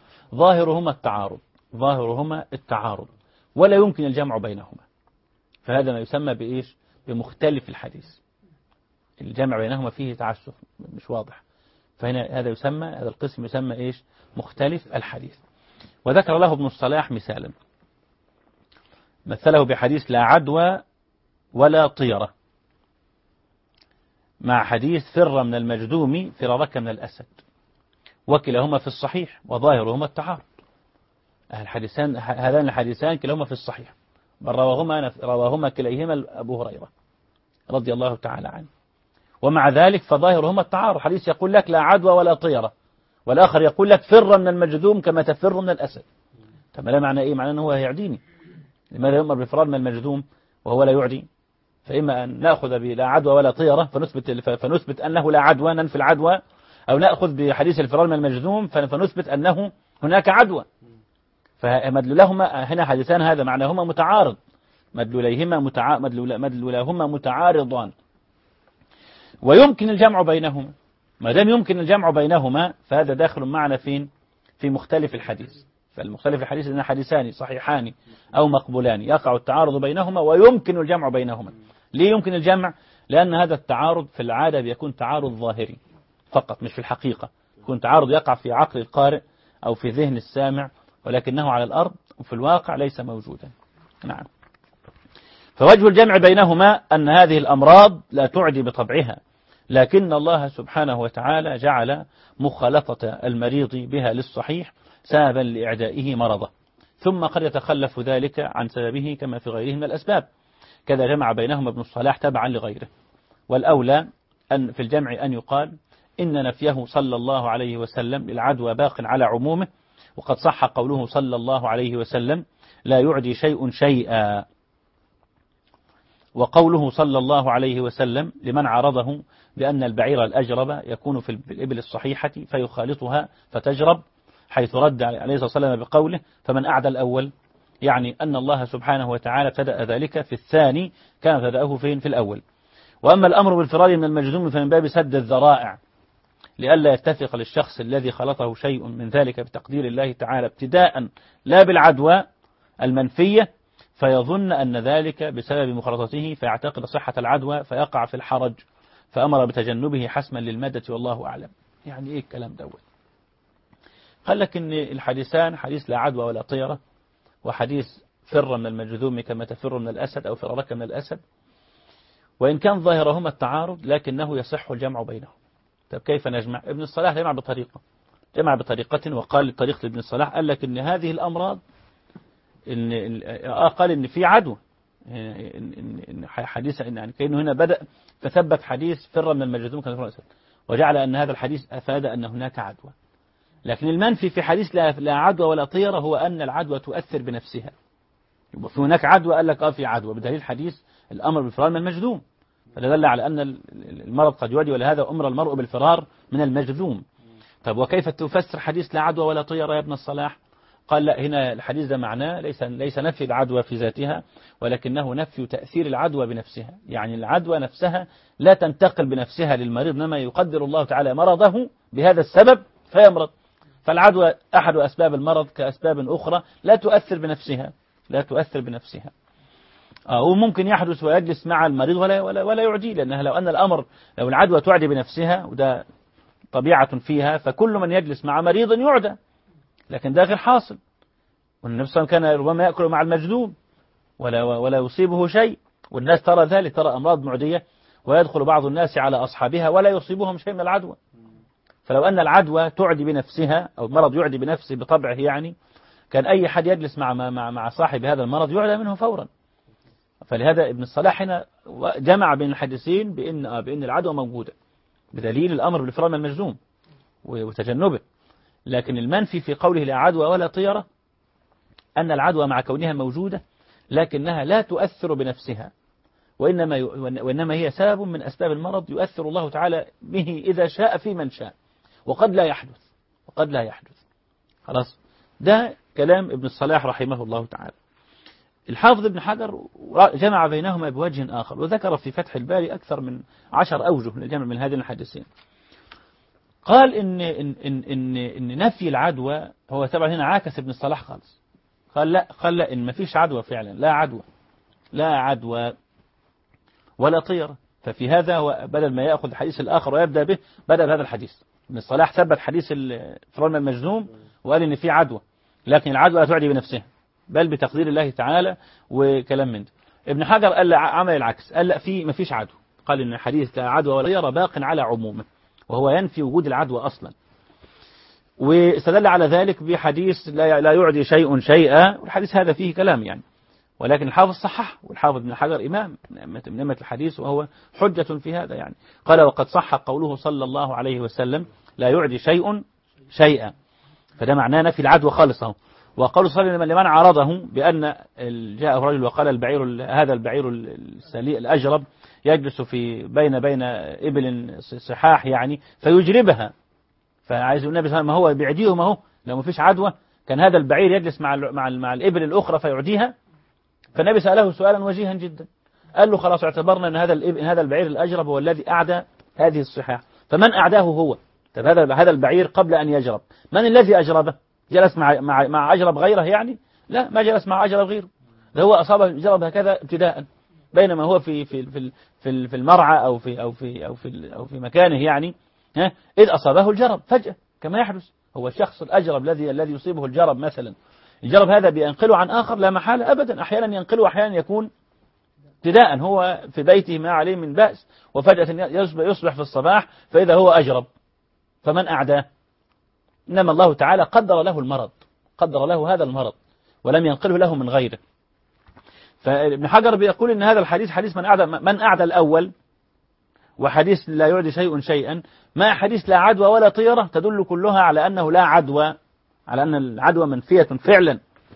ظاهرهما التعارض ولا يمكن الجمع بينهما، فهذا ما يسمى بإيش؟ بمختلف الحديث. الجمع بينهما فيه تعسف مش واضح، فهنا هذا القسم يسمى إيش؟ مختلف الحديث. وذكر له ابن الصلاح مثالا، مثله بحديث لا عدوى ولا طيرة مع حديث فر من المجذوم فرارك من الأسد، وكلاهما في الصحيح وظاهرهما التعارض. هذان الحديثان كلاهما في الصحيح، بل رواهما كليهما أبو هريرة رضي الله تعالى عنه، ومع ذلك فظاهرهما التعارض. حديث يقول لك لا عدوى ولا طيرة، والآخر يقول لك فر من المجذوم كما تفر من الأسد. طب لا معنى إيه؟ معنى أنه هو يعديني. لماذا يؤمر بفرار من المجذوم وهو لا يعدي؟ فإما أن نأخذ بلا عدوى ولا طيرة فنثبت أنه لا عدوى ننفي العدوى، أو نأخذ بحديث الفرار من المجذوم فنثبت أنه هناك عدوى. فمدلولهما هنا حديثان هذا معناهما متعارض، مدلولاهما متعارضان، ويمكن الجمع بينهما. ما دام يمكن الجمع بينهما فهذا داخل معنا فين؟ في مختلف الحديث. فالمختلف الحديث أن حديثان صحيحان أو مقبولان يقع التعارض بينهما ويمكن الجمع بينهما. ليه يمكن الجمع؟ لأن هذا التعارض في العادة بيكون تعارض ظاهري فقط مش في الحقيقة، يكون تعارض يقع في عقل القارئ أو في ذهن السامع، ولكنه على الأرض وفي الواقع ليس موجودا. نعم. فوجه الجمع بينهما أن هذه الأمراض لا تعدي بطبعها، لكن الله سبحانه وتعالى جعل مخالطة المريض بها للصحيح سببا لإعدائه مرضه، ثم قد يتخلف ذلك عن سببه كما في غيره من الأسباب. كذا جمع بينهما ابن الصلاح تبعا لغيره. والأولى أن في الجمع أن يقال إن نفيه صلى الله عليه وسلم للعدوى باق على عمومه، وقد صح قوله صلى الله عليه وسلم لا يعدي شيء شيئا، وقوله صلى الله عليه وسلم لمن عارضه بأن البعير الأجرب يكون في الإبل الصحيحة فيخالطها فتجرب، حيث رد عليه الصلاة والسلام بقوله فمن أعدى الأول، يعني أن الله سبحانه وتعالى ابتدأ ذلك في الثاني كان ابتدأه فين؟ في الأول. وأما الأمر بالفرار من المجذوم فمن باب سد الذرائع لئلا يتفق للشخص الذي خلطه شيء من ذلك بتقدير الله تعالى ابتداء لا بالعدوى المنفية، فيظن أن ذلك بسبب مخالطته فيعتقد صحة العدوى فيقع في الحرج، فأمر بتجنبه حسما للمادة والله أعلم. يعني إيه الكلام دوت؟ قال لك إن الحديثان حديث لا عدوى ولا طيرة، وحديث فر من المجذوم كما تفر من الأسد أو فرارك من الأسد، وإن كان ظاهرهما التعارض لكنه يصح الجمع بينهم. طب كيف نجمع؟ ابن الصلاح جمع بطريقة وقال لطريقة ابن الصلاح قال لك إن هذه الأمراض قال إن في عدوى، إن حديث يعني كأنه هنا بدأ فثبت حديث فر من المجذوم كما تفر من الأسد، وجعل أن هذا الحديث أفاد أن هناك عدوى. لكن المنفي في حديث لا عدوى ولا طيرة هو أن العدوى تؤثر بنفسها. يبقى في هناك عدوى قال لك في عدوى بدليل حديث الأمر بالفرار من المجذوم، فدل على أن المرض قد يعدي، ولهذا أمر المرء بالفرار من المجذوم. طب وكيف تفسر حديث لا عدوى ولا طيرة يا ابن الصلاح؟ قال لا، هنا الحديث ده معناه ليس نفي العدوى في ذاتها، ولكنه نفي تأثير العدوى بنفسها. يعني العدوى نفسها لا تنتقل بنفسها للمريض، إنما يقدر الله تعالى مرضه بهذا السبب فيمرض. فالعدوى أحد أسباب المرض كأسباب أخرى لا تؤثر بنفسها. وممكن يحدث ويجلس مع المريض ولا يعدي، لأنها لو العدوى تعدي بنفسها وده طبيعة فيها، فكل من يجلس مع مريض يعدى. لكن ده غير حاصل. والنبي صلى الله عليه وسلم كان ربما يأكل مع المجذوم ولا يصيبه شيء، والناس ترى ذلك، ترى أمراض معدية ويدخل بعض الناس على أصحابها ولا يصيبهم شيء من العدوى. فلو أن العدوى تعدي بنفسها أو المرض يعدي بنفسه بطبعه يعني، كان أي حد يجلس مع صاحب هذا المرض يعدى منه فورا. فلهذا ابن الصلاح هنا جمع بين الحديثين بأن العدوى موجودة بدليل الأمر بالفرار من المجذوم وتجنبه. لكن المنفي في قوله لا عدوى ولا طيرة أن العدوى مع كونها موجودة لكنها لا تؤثر بنفسها، وإنما هي سبب من أسباب المرض يؤثر الله تعالى به إذا شاء في من شاء، وقد لا يحدث. خلاص، ده كلام ابن الصلاح رحمه الله تعالى. الحافظ ابن حجر جمع بينهما بوجه آخر، وذكر في فتح الباري أكثر من 10 أوجه من الجمع من هذين الحديثين. قال إن نفي العدوى هو طبعا هنا عاكس ابن الصلاح خالص. قال لا إن ما فيش عدوى فعلا، لا عدوى ولا طيرة. ففي هذا هو بدل ما يأخذ الحديث الآخر ويبدأ به بدأ بهذا الحديث. ابن الصلاح ثبت حديث الفرار من المجذوم وقال إن في عدوى، لكن العدوى لا تعدي بنفسها بل بتقدير الله تعالى وكلام من ده. ابن حجر قال عمل العكس، قال لا ما فيش عدوى، قال إن حديث لا عدوى ولا طيرة باق على عمومه، وهو ينفي وجود العدوى أصلا. واستدل على ذلك بحديث لا يعدي شيء شيئا، والحديث هذا فيه كلام يعني، ولكن الحافظ صحح، والحافظ ابن حجر إمام من أئمة الحديث وهو حجة في هذا يعني. قال وقد صح قوله صلى الله عليه وسلم لا يعدي شيء شيئا، فده معناه نفي العدوى خالصة. وقال صلى الله عليه وسلم لمن عارضه بأن جاء رجل وقال هذا البعير الأجرب يجلس بين إبل صحاح يعني فيجربها، فعايز النبي صلى الله عليه وسلم ما هو بيعديهم اهو، لو ما فيش عدوى كان هذا البعير يجلس مع الإبل الأخرى فيعديها. فالنبي سأله سؤالا وجيها جدا، قال له خلاص اعتبرنا أن هذا البعير الأجرب هو الذي أعدى هذه الصحاح، فمن أعداه هو؟ طب هذا البعير قبل أن يجرب من الذي أجربه؟ جلس مع أجرب غيره يعني؟ لا، ما جلس مع أجرب غيره، ده هو أصابه جرب هكذا ابتداء، بينما هو في المرعى أو في مكانه يعني، إذ أصابه الجرب فجأة كما يحدث. هو الشخص الأجرب الذي يصيبه الجرب مثلا، الجرب هذا بينقله عن آخر؟ لا محالة أبدا، أحيانا ينقله وأحيانا يكون ابتداء هو في بيته ما عليه من بأس، وفجأة يصبح في الصباح فإذا هو أجرب، فمن أعداه؟ إنما الله تعالى قدر له المرض، قدر له هذا المرض ولم ينقله له من غيره. فابن حجر بيقول إن هذا الحديث حديث من أعدى الأول، وحديث لا يعدي شيء شيئا، ما حديث لا عدوى ولا طيرة، تدل كلها على أنه لا عدوى، على أن العدوى منفية فعلا.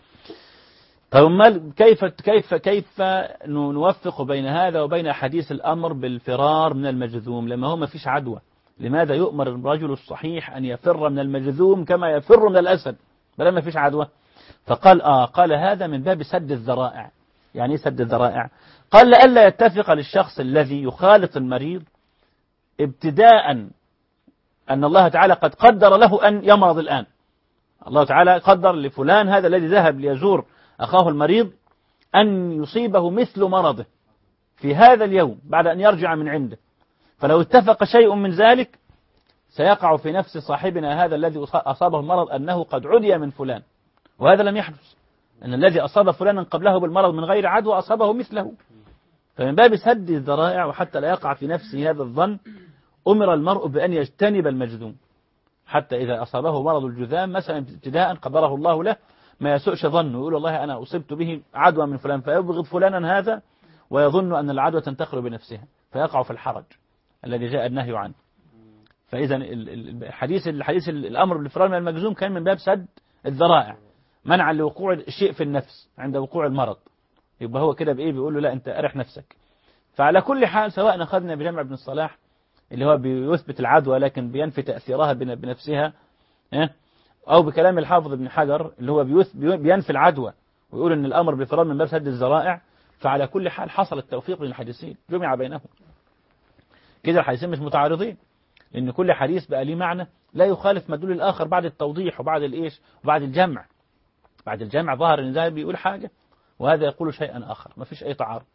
طيب كيف نوفق بين هذا وبين حديث الأمر بالفرار من المجذوم لما هو ما فيش عدوى؟ لماذا يؤمر الرجل الصحيح أن يفر من المجذوم كما يفر من الأسد بل ما فيش عدوى؟ فقال قال هذا من باب سد الذرائع. يعني ايه سد الذرائع؟ قال لئلا يتفق للشخص الذي يخالط المريض ابتداء أن الله تعالى قد قدر له أن يمرض الآن، الله تعالى قدر لفلان هذا الذي ذهب ليزور أخاه المريض أن يصيبه مثل مرضه في هذا اليوم بعد أن يرجع من عنده، فلو اتفق شيء من ذلك سيقع في نفس صاحبنا هذا الذي أصابه المرض أنه قد عدي من فلان، وهذا لم يحدث، أن الذي أصاب فلانا قبله بالمرض من غير عدوى أصابه مثله. فمن باب سد الذرائع وحتى لا يقع في نفسه هذا الظن أمر المرء بأن يجتنب المجذوم، حتى إذا أصابه مرض الجذام مثلا ابتداء قدره الله له ما يسوءش ظنه، يقول والله أنا أصبت به عدوى من فلان، فيبغض فلانا هذا ويظن أن العدوى تنتقل بنفسها فيقع في الحرج الذي جاء النهي عنه. فإذا الحديث الأمر بالفرار من المجذوم كان من باب سد الذرائع، منعا لوقوع الشيء في النفس عند وقوع المرض، يبقى هو كده بإيه؟ بيقول له لا أنت أرح نفسك. فعلى كل حال سواء أخذنا بجمع ابن الصلاح اللي هو بيثبت العدوى لكن بينفي تأثيرها بنفسها، أو بكلام الحافظ ابن حجر اللي هو بينفي العدوى ويقول أن الأمر بالفرار من باب سد الذرائع، فعلى كل حال حصل التوفيق للحديثين، جمع بينهم كده، الحديثين مش متعارضين، لأن كل حديث بقى ليه معنى لا يخالف مدلول الآخر بعد التوضيح وبعد الإيش وبعد الجمع. بعد الجمع ظهر أن ده بيقول حاجة وهذا يقول شيئا آخر، ما فيش أي تعارض.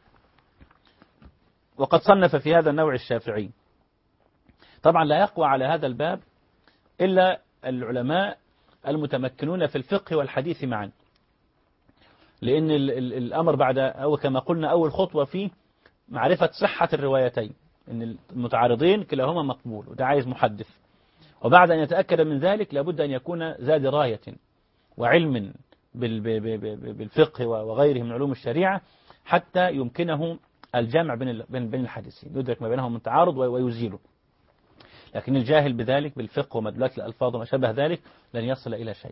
وقد صنف في هذا النوع الشافعي. طبعا لا يقوى على هذا الباب إلا العلماء المتمكنون في الفقه والحديث معا، لأن الأمر بعد أو كما قلنا أول خطوة فيه معرفة صحة الروايتين، إن المتعارضين كلاهما مقبول وده عايز محدث، وبعد أن يتأكد من ذلك لابد أن يكون ذا دراية وعلم بالفقه وغيره من علوم الشريعة حتى يمكنه الجمع بين الحديثين، يدرك ما بينهم من تعارض ويزيله. لكن الجاهل بذلك بالفقه ومدلولات الألفاظ وما شابه ذلك لن يصل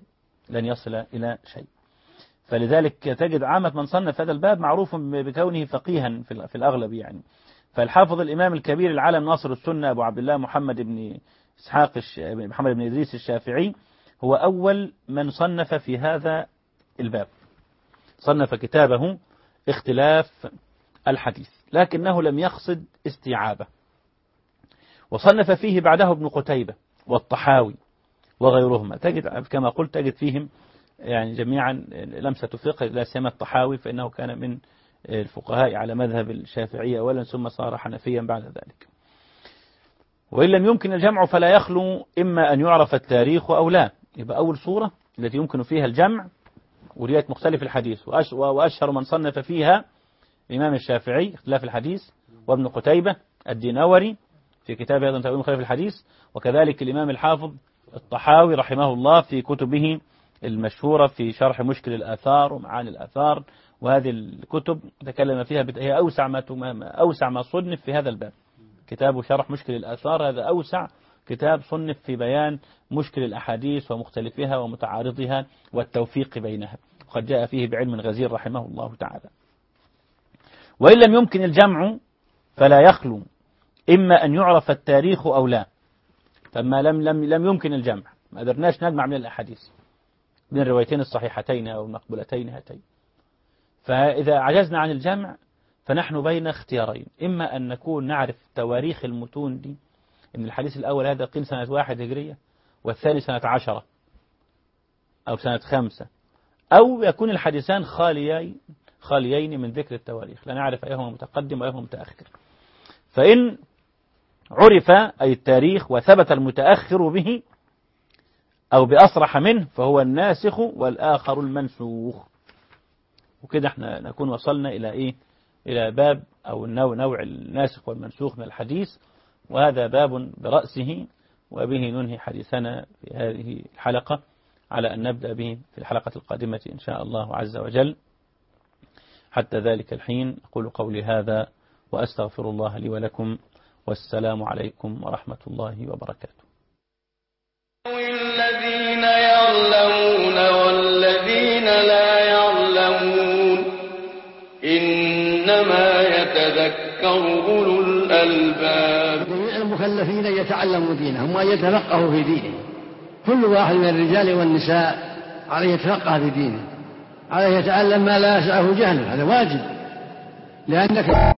إلى شيء. فلذلك تجد عامة من صنف هذا الباب معروف بكونه فقيها في الأغلب يعني. فالحافظ الإمام الكبير العالم ناصر السنة أبو عبد الله محمد بن إدريس الشافعي هو أول من صنف في هذا الباب، صنف كتابه اختلاف الحديث، لكنه لم يقصد استيعابه، وصنف فيه بعده ابن قتيبة والطحاوي وغيرهما. تجد كما قلت تجد فيهم يعني جميعا لمسة فقه، لا سيما الطحاوي فإنه كان من الفقهاء على مذهب الشافعية أولا ثم صار حنفيا بعد ذلك. وإن لم يمكن الجمع فلا يخلو إما أن يعرف التاريخ أو لا. يبقى أول صورة التي يمكن فيها الجمع ورواية مختلف الحديث، وأشهر من صنف فيها الإمام الشافعي اختلاف الحديث، وابن قتيبة الدينوري في كتابه أيضا تأويل مختلف الحديث، وكذلك الإمام الحافظ الطحاوي رحمه الله في كتبه المشهورة في شرح مشكل الآثار ومعاني الآثار، وهذه الكتب تكلم فيها هي أوسع ما صنف في هذا الباب. كتاب شرح مشكل الآثار هذا أوسع كتاب صنف في بيان مشكل الأحاديث ومختلفها ومتعارضها والتوفيق بينها، وقد جاء فيه بعلم غزير رحمه الله تعالى. وإن لم يمكن الجمع فلا يخلو إما أن يعرف التاريخ أو لا. فما لم يمكن الجمع، ما قدرناش نجمع من الأحاديث من الروايتين الصحيحتين أو المقبولتين هاتين، فإذا عجزنا عن الجمع فنحن بين اختيارين، إما أن نكون نعرف تواريخ المتون دي، إن الحديث الأول هذا قيل سنة 1 هجرية والثاني سنة 10 أو سنة 5، أو يكون الحديثان خاليين من ذكر التواريخ، لا نعرف أيهما متقدم وأيهما متأخر. فإن عرف أي التاريخ وثبت المتأخر به أو بأصرح منه فهو الناسخ والآخر المنسوخ. وكده احنا نكون وصلنا إلى إيه؟ إلى باب أو نوع الناسخ والمنسوخ من الحديث، وهذا باب برأسه، وبه ننهي حديثنا في هذه الحلقة، على أن نبدأ به في الحلقة القادمة إن شاء الله عز وجل. حتى ذلك الحين أقول قولي هذا وأستغفر الله لي ولكم، والسلام عليكم ورحمة الله وبركاته. الذين يعلمون والذين لا يعلمون إنما يتذكر أولو الألباب. جميع المكلفين يتعلموا دينهم وأن يتفقهوا في دينهم، كل واحد من الرجال والنساء عليه يتفقه في دينه، عليه يتعلم ما لا يسعه جهله، هذا واجب، لأنك